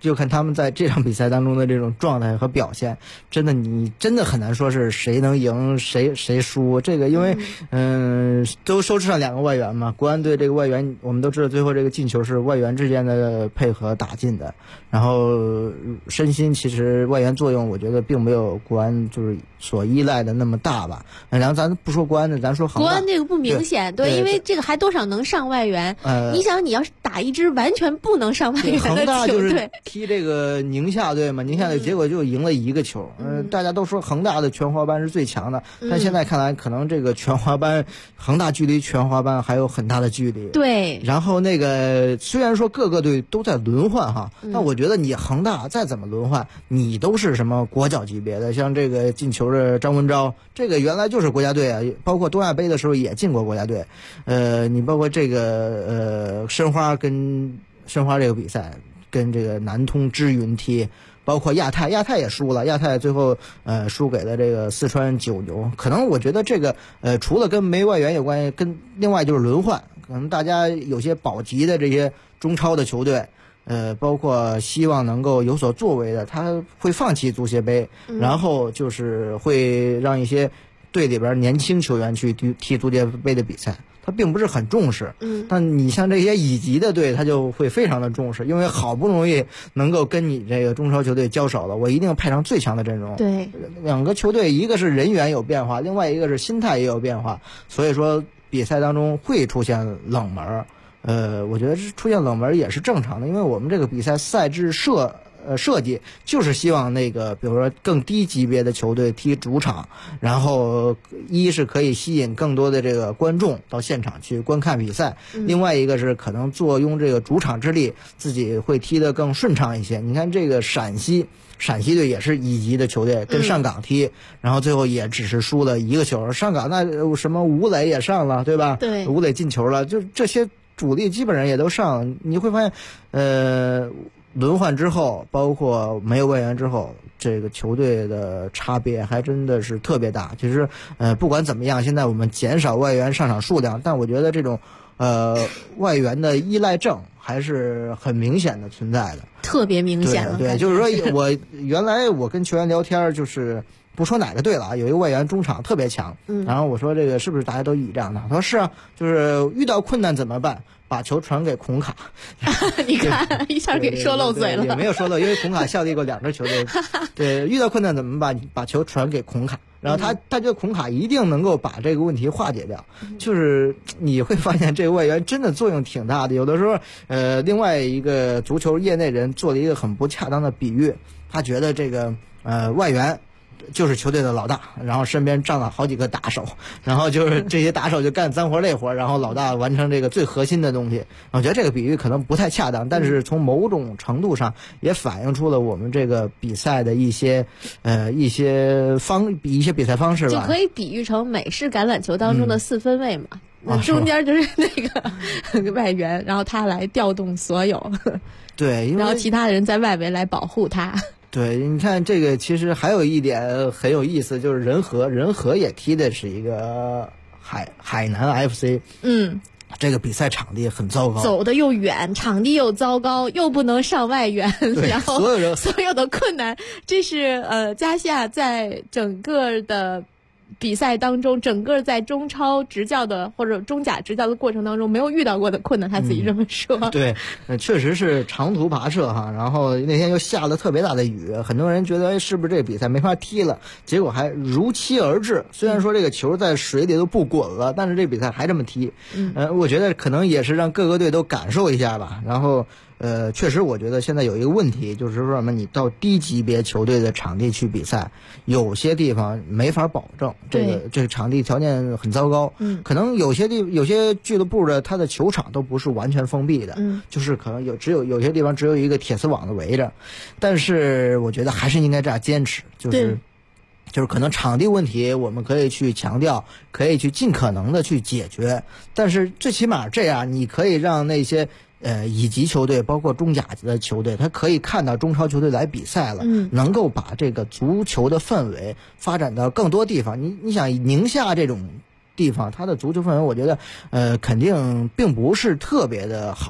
就看他们在这场比赛当中的这种状态和表现，真的你真的很难说是谁能赢谁输。这个因为都收上2个外援嘛，国安队这个外援我们都知道，最后这个进球是外援之间的配合打进的。然后申鑫其实外援作用我觉得并没有国安就是所依赖的那么大吧。然后咱不说国安的，咱说恒大。 国安这个不明显，对，因为这个还多少能上外援。你想你要是打一支完全不能上外援的球队， 恒大就是踢这个宁夏队嘛，宁夏队结果就赢了1个球。大家都说恒大的全华班是最强的，但现在看来可能这个全华班恒大距离全华班还有很大的距离。 对。 然后那个虽然说各个队都在轮换哈，但我觉得你恒大再怎么轮换，你都是什么国脚级别的，像这个进球的张文钊，这个原来就是国家队啊，包括东亚杯的时候也进过国家队。你包括这个申花这个比赛跟这个南通支云踢，包括亚太也输了，亚太最后输给了这个四川九牛。可能我觉得这个除了跟没外援有关系，跟另外就是轮换，可能大家有些保级的这些中超的球队。包括希望能够有所作为的，他会放弃足协杯，然后就是会让一些队里边年轻球员去踢足协杯的比赛，他并不是很重视。但你像这些乙级的队，他就会非常的重视，因为好不容易能够跟你这个中超球队交手了，我一定配上最强的阵容。 对， 两个球队一个是人员有变化，另外一个是心态也有变化，所以说比赛当中会出现冷门。我觉得出现冷门也是正常的，因为我们这个比赛赛制设计就是希望那个比如说更低级别的球队踢主场，然后一是可以吸引更多的这个观众到现场去观看比赛，另外一个是可能坐拥这个主场之力，自己会踢得更顺畅一些。你看这个陕西队也是乙级的球队，跟上港踢，然后最后也只是输了1个球。上港那什么吴磊也上了，对吧？ 对， 吴磊进球了，就这些主力基本上也都上。你会发现轮换之后，包括没有外援之后，这个球队的差别还真的是特别大。其实不管怎么样，现在我们减少外援上场数量，但我觉得这种外援的依赖症还是很明显的存在的， 特别明显了。 对，就是说原来我跟球员聊天，就是不说哪个队了啊，有一个外援中场特别强，然后我说这个是不是大家都以这样的？他说是啊，就是遇到困难怎么办？把球传给孔卡。 你看一下给说漏嘴了。 也没有说漏，因为孔卡效力过2支球队。对，遇到困难怎么办？把球传给孔卡，然后他觉得孔卡一定能够把这个问题化解掉。就是你会发现这个外援真的作用挺大的。有的时候另外一个足球业内人做了一个很不恰当的比喻，他觉得这个外援就是球队的老大，然后身边站了好几个打手，然后就是这些打手就干脏活累活，然后老大完成这个最核心的东西。我觉得这个比喻可能不太恰当，但是从某种程度上也反映出了我们这个比赛的一些比赛方式吧。 就可以比喻成美式橄榄球当中的4分卫嘛。中间就是那个外援，然后他来调动所有， 对， 然后其他人在外围来保护他。 对，你看这个其实还有一点很有意思，就是仁和也踢的是一个海南 FC。这个比赛场地很糟糕， 走得又远，场地又糟糕，又不能上外援，然后所有的困难，这是加夏在整个的比赛当中，整个在中超执教的或者中甲执教的过程当中没有遇到过的困难，他自己这么说。 对，确实是长途跋涉哈，然后那天又下了特别大的雨，很多人觉得是不是这个比赛没法踢了，结果还如期而至。虽然说这个球在水里都不滚了，但是这比赛还这么踢。我觉得可能也是让各个队都感受一下吧。然后确实我觉得现在有一个问题，就是说什么你到低级别球队的场地去比赛，有些地方没法保证这个场地条件很糟糕。可能有些俱乐部的它的球场都不是完全封闭的，就是可能有些地方只有一个铁丝网的围着。但是我觉得还是应该这样坚持，就是可能场地问题我们可以去强调，可以去尽可能的去解决，但是最起码这样你可以让那些乙级球队包括中甲的球队，他可以看到中超球队来比赛了，能够把这个足球的氛围发展到更多地方。你想宁夏这种地方，它的足球氛围我觉得肯定并不是特别的好，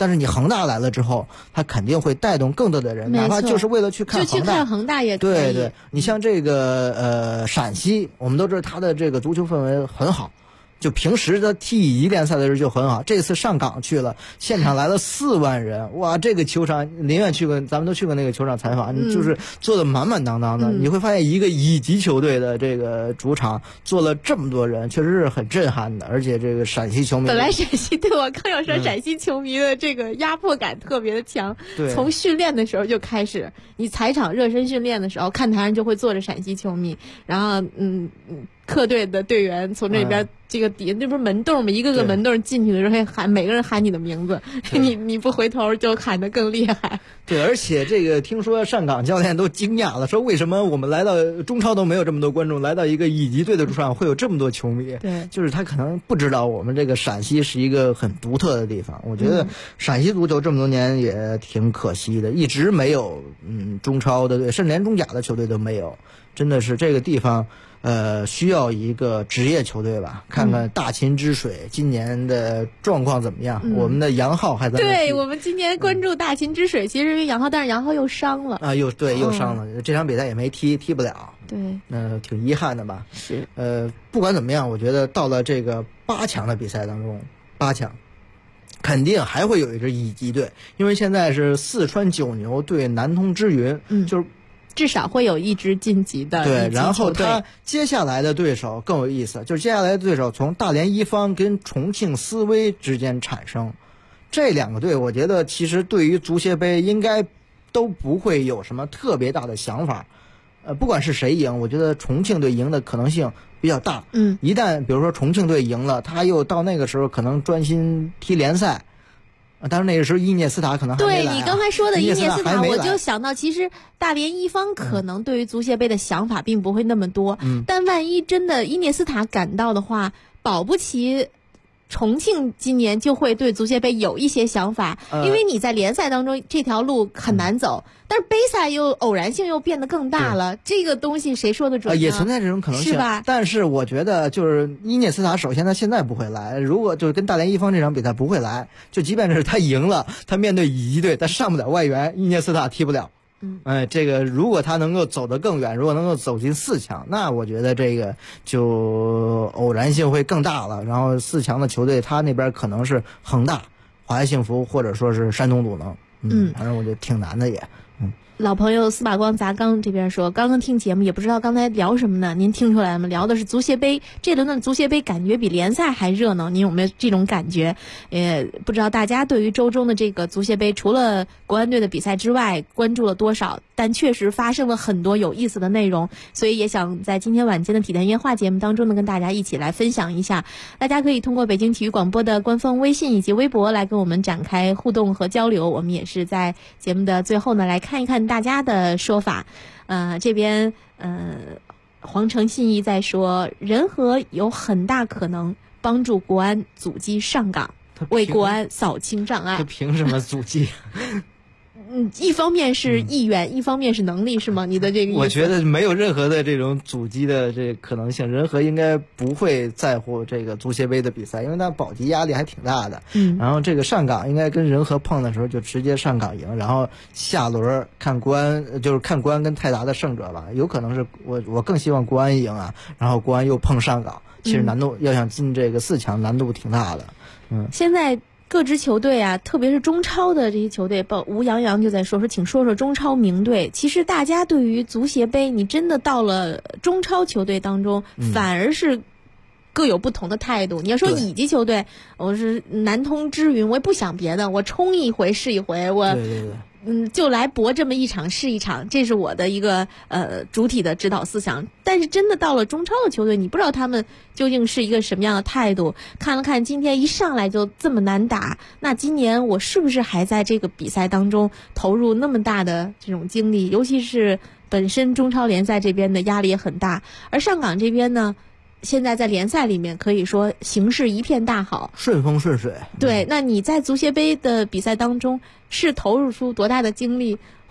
但是你恒大来了之后，它肯定会带动更多的人，哪怕就是为了去看恒大， 就去看恒大也可以。 对对，你像这个陕西，我们都知道它的这个足球氛围很好。就平时的踢乙级联赛的时候就很好，这次上港去了，现场来了4万人，哇，这个球场林远去过，咱们都去过那个球场采访，就是做的满满当当的，你会发现一个乙级球队的这个主场坐了这么多人，确实是很震撼的。而且这个陕西球迷， 本来陕西对我刚要说陕西球迷的这个压迫感特别的强，从训练的时候就开始，你踩场热身训练的时候，看台上就会坐着陕西球迷，然后客队的队员从这边这个底下，那不是门洞吗？一个个门洞进去的时候，还喊每个人喊你的名字，你不回头就喊得更厉害。 对，而且这个听说上港教练都惊讶了，说为什么我们来到中超都没有这么多观众，来到一个乙级队的主场会有这么多球迷？ 对， 就是他可能不知道我们这个陕西是一个很独特的地方。我觉得陕西足球这么多年也挺可惜的，一直没有中超的队，甚至连中甲的球队都没有。真的是这个地方。需要一个职业球队吧，看看大秦之水今年的状况怎么样。我们的杨浩还在。 对，我们今年关注大秦之水，其实因为杨浩，但是杨浩又伤了啊，又伤了，这场比赛也没踢不了。 对， 挺遗憾的吧。 是。 不管怎么样，我觉得到了这个8强的比赛当中，8强肯定还会有一支乙级队，因为现在是四川九牛对南通之云，就是。 至少会有一支晋级的。 对，然后他接下来的对手更有意思，就是接下来的对手从大连一方跟重庆斯威之间产生，这2个队我觉得其实对于足协杯应该都不会有什么特别大的想法。不管是谁赢，我觉得重庆队赢的可能性比较大。一旦比如说重庆队赢了，他又到那个时候可能专心踢联赛。当然那个时候伊涅斯塔可能还没来。 对，你刚才说的伊涅斯塔，我就想到其实大连一方可能对于足协杯的想法并不会那么多，但万一真的伊涅斯塔赶到的话，保不齐重庆今年就会对足协杯有一些想法，因为你在联赛当中这条路很难走，但是杯赛又偶然性又变得更大了，这个东西谁说得准呢？ 也存在这种可能性， 是吧？ 但是我觉得就是伊涅斯塔，首先他现在不会来，如果就是跟大连一方这场比赛不会来，就即便是他赢了，他面对乙级队，他上不了外援，伊涅斯塔踢不了。这个如果他能够走得更远，如果能够走进4强，那我觉得这个就偶然性会更大了。然后4强的球队，他那边可能是恒大、华夏幸福，或者说是山东鲁能。反正我觉得挺难的也。 老朋友司马光砸缸这边说，刚刚听节目也不知道刚才聊什么呢？您听出来了吗？聊的是足协杯，这轮的足协杯感觉比联赛还热闹，您有没有这种感觉？不知道大家对于周中的这个足协杯，除了国安队的比赛之外，关注了多少？但确实发生了很多有意思的内容，所以也想在今天晚间的体坛夜话节目当中呢，跟大家一起来分享一下。大家可以通过北京体育广播的官方微信以及微博来跟我们展开互动和交流。我们也是在节目的最后呢，来看一看大家的说法。这边皇城信义在说，仁和有很大可能帮助国安阻击上港，为国安扫清障碍。 他凭什么阻击？ 一方面是意愿，一方面是能力，是吗？你的这个意思？ 我觉得没有任何的这种阻击的这可能性，仁和应该不会在乎这个足协杯的比赛，因为他保级压力还挺大的。然后这个上港应该跟仁和碰的时候就直接上港赢，然后下轮看国安，就是看国安跟泰达的胜者吧，有可能是我更希望国安赢啊，然后国安又碰上港，其实难度要想进这个4强难度挺大的。 现在各支球队啊，特别是中超的这些球队，吴洋洋就在说，请说说中超名队。其实大家对于足协杯，你真的到了中超球队当中，反而是各有不同的态度。你要说乙级球队，我是南通之云，我也不想别的，我冲一回是一回，就来搏这么一场是一场，这是我的一个主体的指导思想。但是真的到了中超的球队，你不知道他们究竟是一个什么样的态度。看了看今天一上来就这么难打，那今年我是不是还在这个比赛当中投入那么大的这种精力？尤其是本身中超联赛这边的压力也很大，而上港这边呢，现在在联赛里面可以说形势一片大好， 顺风顺水。 对，那你在足协杯的比赛当中是投入出多大的精力，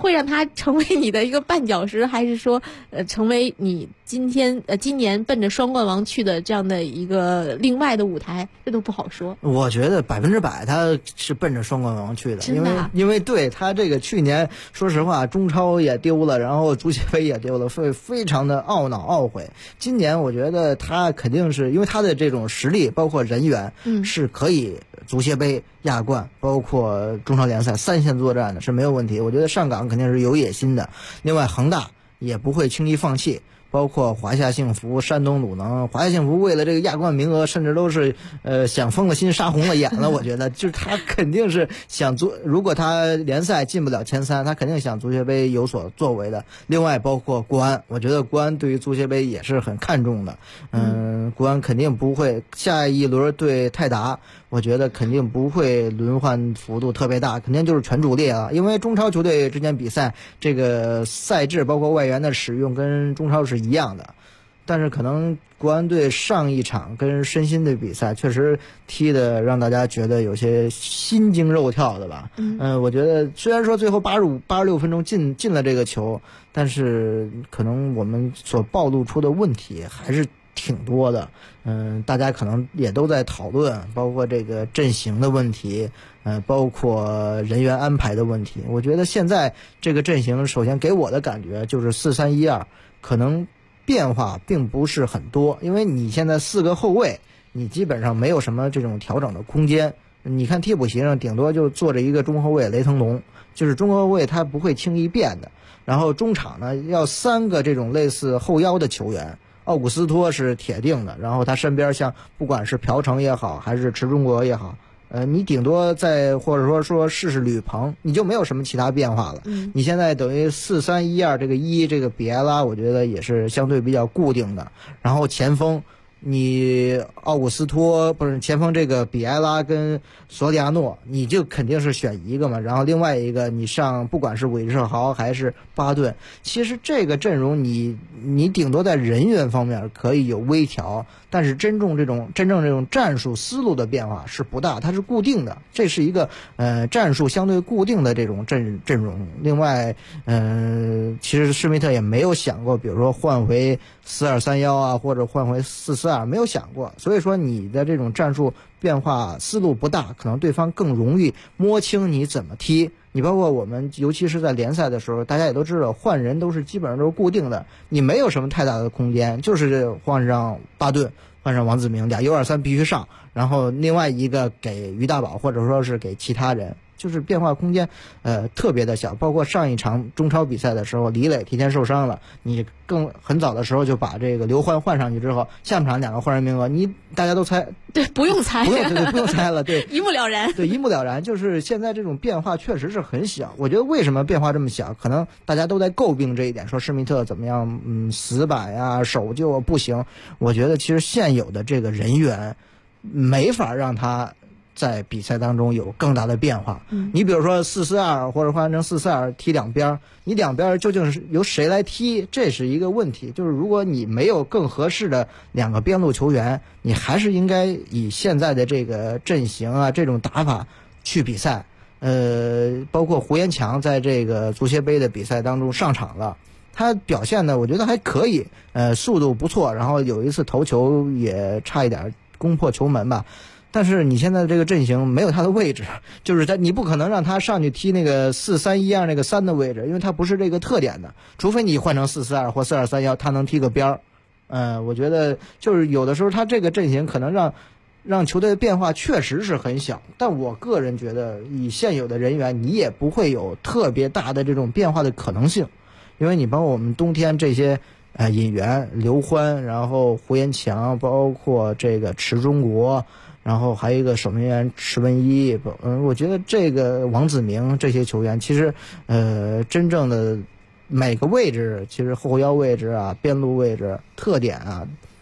会让他成为你的一个绊脚石，还是说成为你今年奔着双冠王去的这样的一个另外的舞台，这都不好说。我觉得100%他是奔着双冠王去的， 真的因为对他这个去年说实话中超也丢了，然后足协杯也丢了，非常的懊恼懊悔。今年我觉得他肯定是因为他的这种实力包括人员是可以足协杯、亚冠包括中超联赛3线作战的，是没有问题。我觉得上港肯定是有野心的，另外恒大也不会轻易放弃，包括华夏幸福、山东鲁能。华夏幸福为了这个亚冠名额，甚至都是想疯了心杀红了眼了。我觉得就是他肯定是想如果他联赛进不了前3，他肯定想足协杯有所作为的。另外包括国安，我觉得国安对于足协杯也是很看重的。国安肯定不会下一轮对泰达，我觉得肯定不会轮换幅度特别大，肯定就是全主力了。因为中超球队之间比赛这个赛制包括外援的使用跟中超是一样的，但是可能国安队上一场跟申鑫的比赛确实踢的让大家觉得有些心惊肉跳的吧。我觉得虽然说最后86分钟进了这个球，但是可能我们所暴露出的问题还是挺多的。大家可能也都在讨论，包括这个阵型的问题，包括人员安排的问题。我觉得现在这个阵型首先给我的感觉就是4-3-1-2，可能变化并不是很多，因为你现在4个后卫，你基本上没有什么这种调整的空间。你看替补席上顶多就坐着一个中后卫雷腾龙，就是中后卫他不会轻易变的。然后中场呢要3个这种类似后腰的球员，奥古斯托是铁定的，然后他身边像不管是朴成也好还是池中国也好，你顶多或者说试试吕鹏，你就没有什么其他变化了。你现在等于4-3-1-2，这个比埃拉我觉得也是相对比较固定的。然后前锋你奥古斯托不是前锋，这个比埃拉跟索里亚诺你就肯定是选一个嘛，然后另外一个你上不管是韦世豪还是巴顿，其实这个阵容你顶多在人员方面可以有微调，但是真正这种战术思路的变化是不大，它是固定的，这是一个战术相对固定的这种阵容。另外其实施密特也没有想过比如说换回4-2-3-1啊，或者换回4-4-2，没有想过。所以说你的这种战术变化思路不大，可能对方更容易摸清你怎么踢。你包括我们尤其是在联赛的时候，大家也都知道换人都是基本上都是固定的，你没有什么太大的空间，就是换上巴顿换上王子明，俩U23必须上，然后另外一个给于大宝或者说是给其他人，就是变化空间特别的小。包括上一场中超比赛的时候，李磊提前受伤了，你很早的时候就把这个刘欢换上去之后，下半场2个换人名额，大家都猜， 对，不用猜了，对， 一目了然， 对，一目了然。就是现在这种变化确实是很小。我觉得为什么变化这么小，可能大家都在诟病这一点，说施密特怎么样，死板呀、守旧不行。我觉得其实现有的这个人员没法让他在比赛当中有更大的变化。你比如说4-4-2或者换成4-4-2踢两边，你两边究竟是由谁来踢，这是一个问题。就是如果你没有更合适的2个边路球员，你还是应该以现在的这个阵型啊，这种打法去比赛。包括胡延强在这个足协杯的比赛当中上场了，他表现的我觉得还可以，速度不错，然后有一次头球也差一点攻破球门吧。但是你现在这个阵型没有他的位置，就是你不可能让他上去踢那个4-3-1-2那个3的位置，因为他不是这个特点的，除非你换成4-4-2或4-2-3-1，他能踢个边儿。我觉得就是有的时候他这个阵型可能让球队的变化确实是很小，但我个人觉得以现有的人员，你也不会有特别大的这种变化的可能性，因为你包括我们冬天这些引援刘欢，然后胡延强，包括这个池中国，然后还有一个守门员池文一，我觉得这个王子明这些球员，其实真正的每个位置，其实后腰位置啊、边路位置特点啊，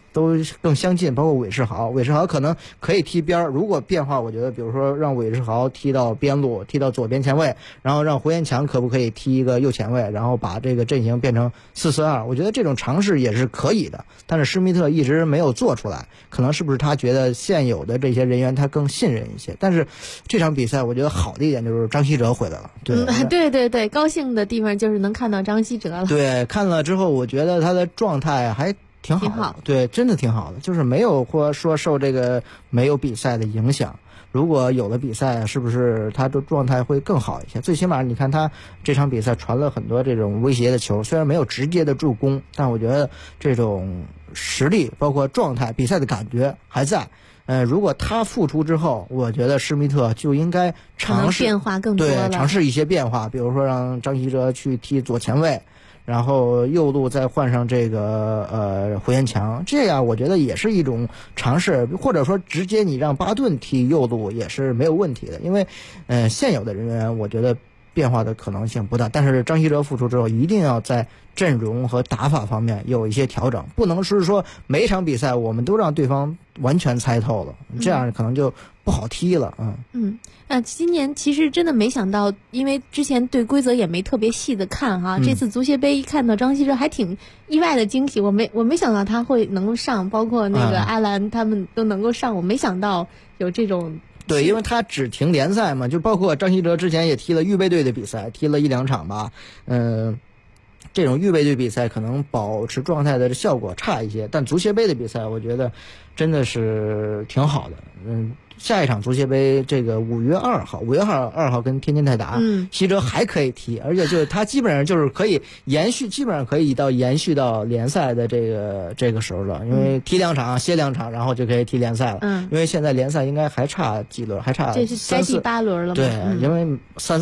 都更相近，包括韦世豪可能可以踢边儿，如果变化，我觉得比如说让韦世豪踢到边路，踢到左边前卫，然后让胡彦强可不可以踢一个右前卫，然后把这个阵型变成4-4-2，我觉得这种尝试也是可以的，但是施密特一直没有做出来，可能是不是他觉得现有的这些人员他更信任一些。但是这场比赛我觉得好的一点就是张稀哲回来了， 对，高兴的地方就是能看到张稀哲了。 对，看了之后我觉得他的状态还挺好，对，真的挺好的，就是没有或说受这个没有比赛的影响。如果有了比赛，是不是他的状态会更好一些？最起码你看他这场比赛传了很多这种威胁的球，虽然没有直接的助攻，但我觉得这种实力包括状态比赛的感觉还在。如果他复出之后，我觉得施密特就应该尝试变化更多了， 对，尝试一些变化，比如说让张稀哲去踢左前卫，然后右路再换上这个胡彦强，这样我觉得也是一种尝试，或者说直接你让巴顿踢右路也是没有问题的，因为现有的人员我觉得变化的可能性不大，但是张稀哲复出之后一定要在阵容和打法方面有一些调整，不能是说每一场比赛我们都让对方完全猜透了，这样可能就不好踢了。 今年其实真的没想到，因为之前对规则也没特别细的看哈，这次足协杯一看到张稀哲还挺意外的惊喜，我没想到他会能够上，包括那个阿兰他们都能够上，我没想到有这种。 对，因为他只停联赛嘛，就包括张稀哲之前也踢了预备队的比赛，踢了1-2场吧。这种预备队比赛可能保持状态的效果差一些，但足协杯的比赛我觉得真的是挺好的。下一场足协杯这个5月2号跟天津泰达，稀哲还可以踢，而且就是他基本上就是可以延续，基本上可以延续到联赛的这个时候了，因为踢2场歇2场，然后就可以踢联赛了。因为现在联赛应该还差几轮，还差这是该第8轮了吗？ 对，因为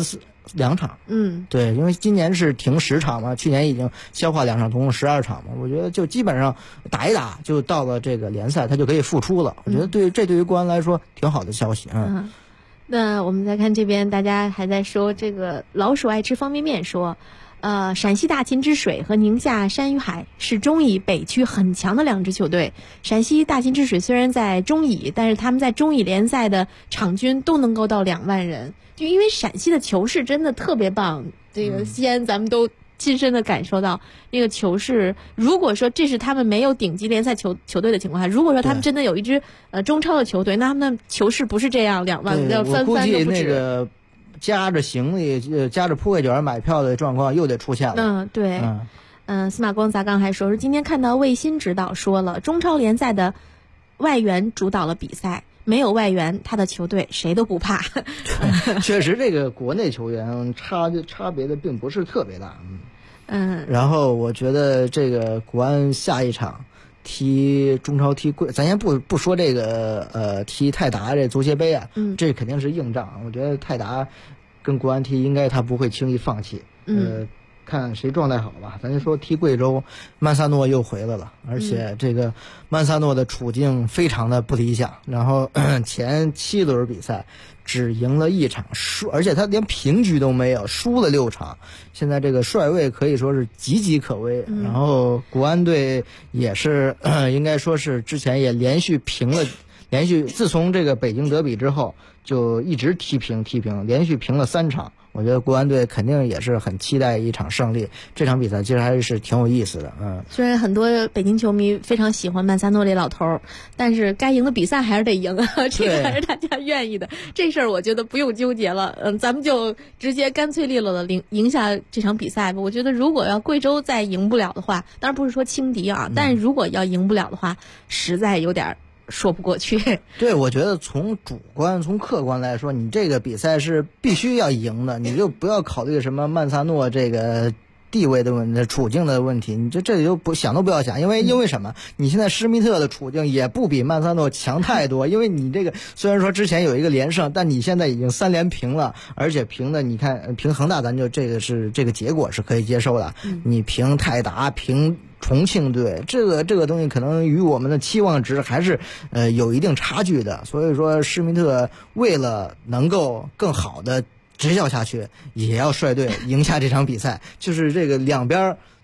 2场。对，因为今年是停10场嘛，去年已经消化2场，总共12场嘛。我觉得就基本上打一打就到了这个联赛，他就可以复出了。我觉得这对于国安来说挺好的消息。 那我们再看这边，大家还在说这个老鼠爱吃方便面，说陕西大秦之水和宁夏山与海是中乙北区很强的2支球队。陕西大秦之水虽然在中乙，但是他们在中乙联赛的场均都能够到2万人，就因为陕西的球市真的特别棒，这个西安咱们都亲身的感受到那个球市。如果说这是他们没有顶级联赛球队的情况下，如果说他们真的有一支中超的球队，那他们的球市不是这样2万要翻番都不止。 我估计那个夹着行李夹着铺盖卷买票的状况又得出现了。 对。司马光砸缸还说今天看到魏新指导说了，中超联赛的外援主导了比赛，没有外援他的球队谁都不怕。 确实这个国内球员差别的并不是特别大。然后我觉得这个国安下一场踢中超踢咱先不说这个踢泰达这足协杯啊，这肯定是硬仗。我觉得泰达跟国安踢应该他不会轻易放弃。看谁状态好吧。咱就说踢贵州，曼萨诺又回来了，而且这个曼萨诺的处境非常的不理想，然后前7轮比赛只赢了1场，而且他连平局都没有，输了6场。现在这个帅位可以说是岌岌可危。然后国安队也是应该说是之前也连续自从这个北京德比之后就一直踢平，连续平了3场。我觉得国安队肯定也是很期待一场胜利，这场比赛其实还是挺有意思的。 虽然很多北京球迷非常喜欢曼萨诺这老头，但是该赢的比赛还是得赢，这个还是大家愿意的。这事儿我觉得不用纠结了，咱们就直接干脆利落的赢下这场比赛吧。我觉得如果要贵州再赢不了的话，当然不是说轻敌啊，但如果要赢不了的话，实在有点说不过去。 对，我觉得从主观从客观来说，你这个比赛是必须要赢的，你就不要考虑什么曼萨诺这个地位的问题、处境的问题，你这就不想都不要想。因为什么？你现在施密特的处境也不比曼萨诺强太多，因为你这个虽然说之前有一个连胜，但你现在已经3连平了，而且平的你看平恒大，咱就这个结果是可以接受的。你平泰达，平重庆队，这个东西可能与我们的期望值还是有一定差距的。所以说施密特为了能够更好的执教下去，也要率队赢下这场比赛。就是这个两边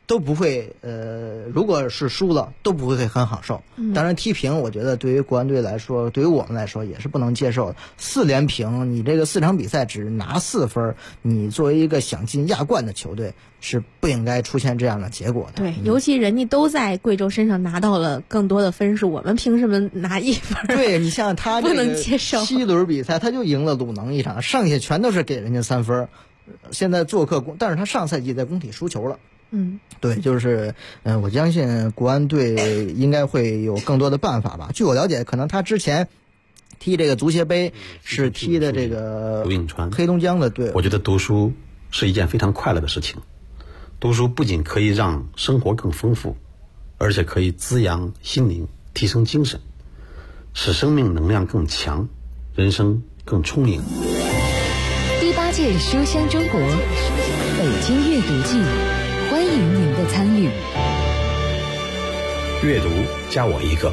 都不会如果是输了都不会很好受。当然踢平我觉得对于国安队来说，对于我们来说也是不能接受的。4连平，你这个4场比赛只拿4分，你作为一个想进亚冠的球队是不应该出现这样的结果的。 对，尤其人家都在贵州身上拿到了更多的分数，我们凭什么拿1分？ 对，你像他这个不能接受 7轮比赛他就赢了鲁能1场，剩下全都是给人家3分。现在做客但是他上赛季在工体输球了。对，就是我相信国安队应该会有更多的办法吧。据我了解，可能他之前踢这个足协杯是踢的这个黑龙江的队。 我觉得读书是一件非常快乐的事情，读书不仅可以让生活更丰富，而且可以滋养心灵，提升精神，使生命能量更强，人生更充盈。 第8届书香中国北京阅读季，欢迎您的参与。 阅读加我一个。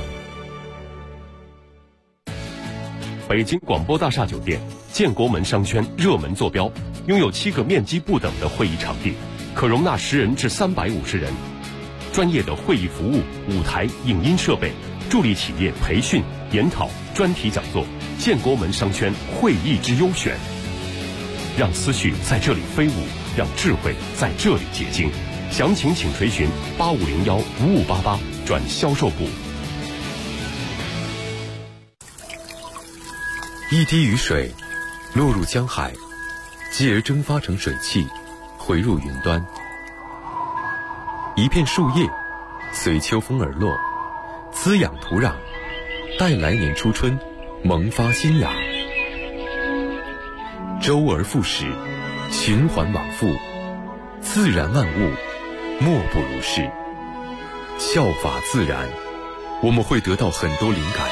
北京广播大厦酒店建国门商圈热门坐标，拥有7个面积不等的会议场地，可容纳10人至350人。专业的会议服务、舞台、影音设备，助力企业培训、研讨、专题讲座。建国门商圈会议之优选，让思绪在这里飞舞，让智慧在这里结晶。详情请垂询8501-5588转销售部。 一滴雨水落入江海，继而蒸发成水汽，回入云端。一片树叶随秋风而落，滋养土壤，待来年初春萌发新芽。周而复始，循环往复，自然万物莫不如是。效法自然，我们会得到很多灵感。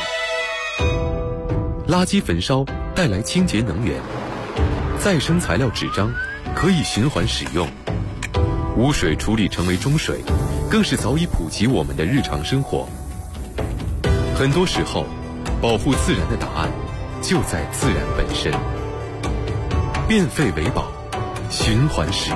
垃圾焚烧带来清洁能源，再生材料纸张可以循环使用，污水处理成为中水，更是早已普及我们的日常生活。很多时候，保护自然的答案就在自然本身。变废为宝，循环使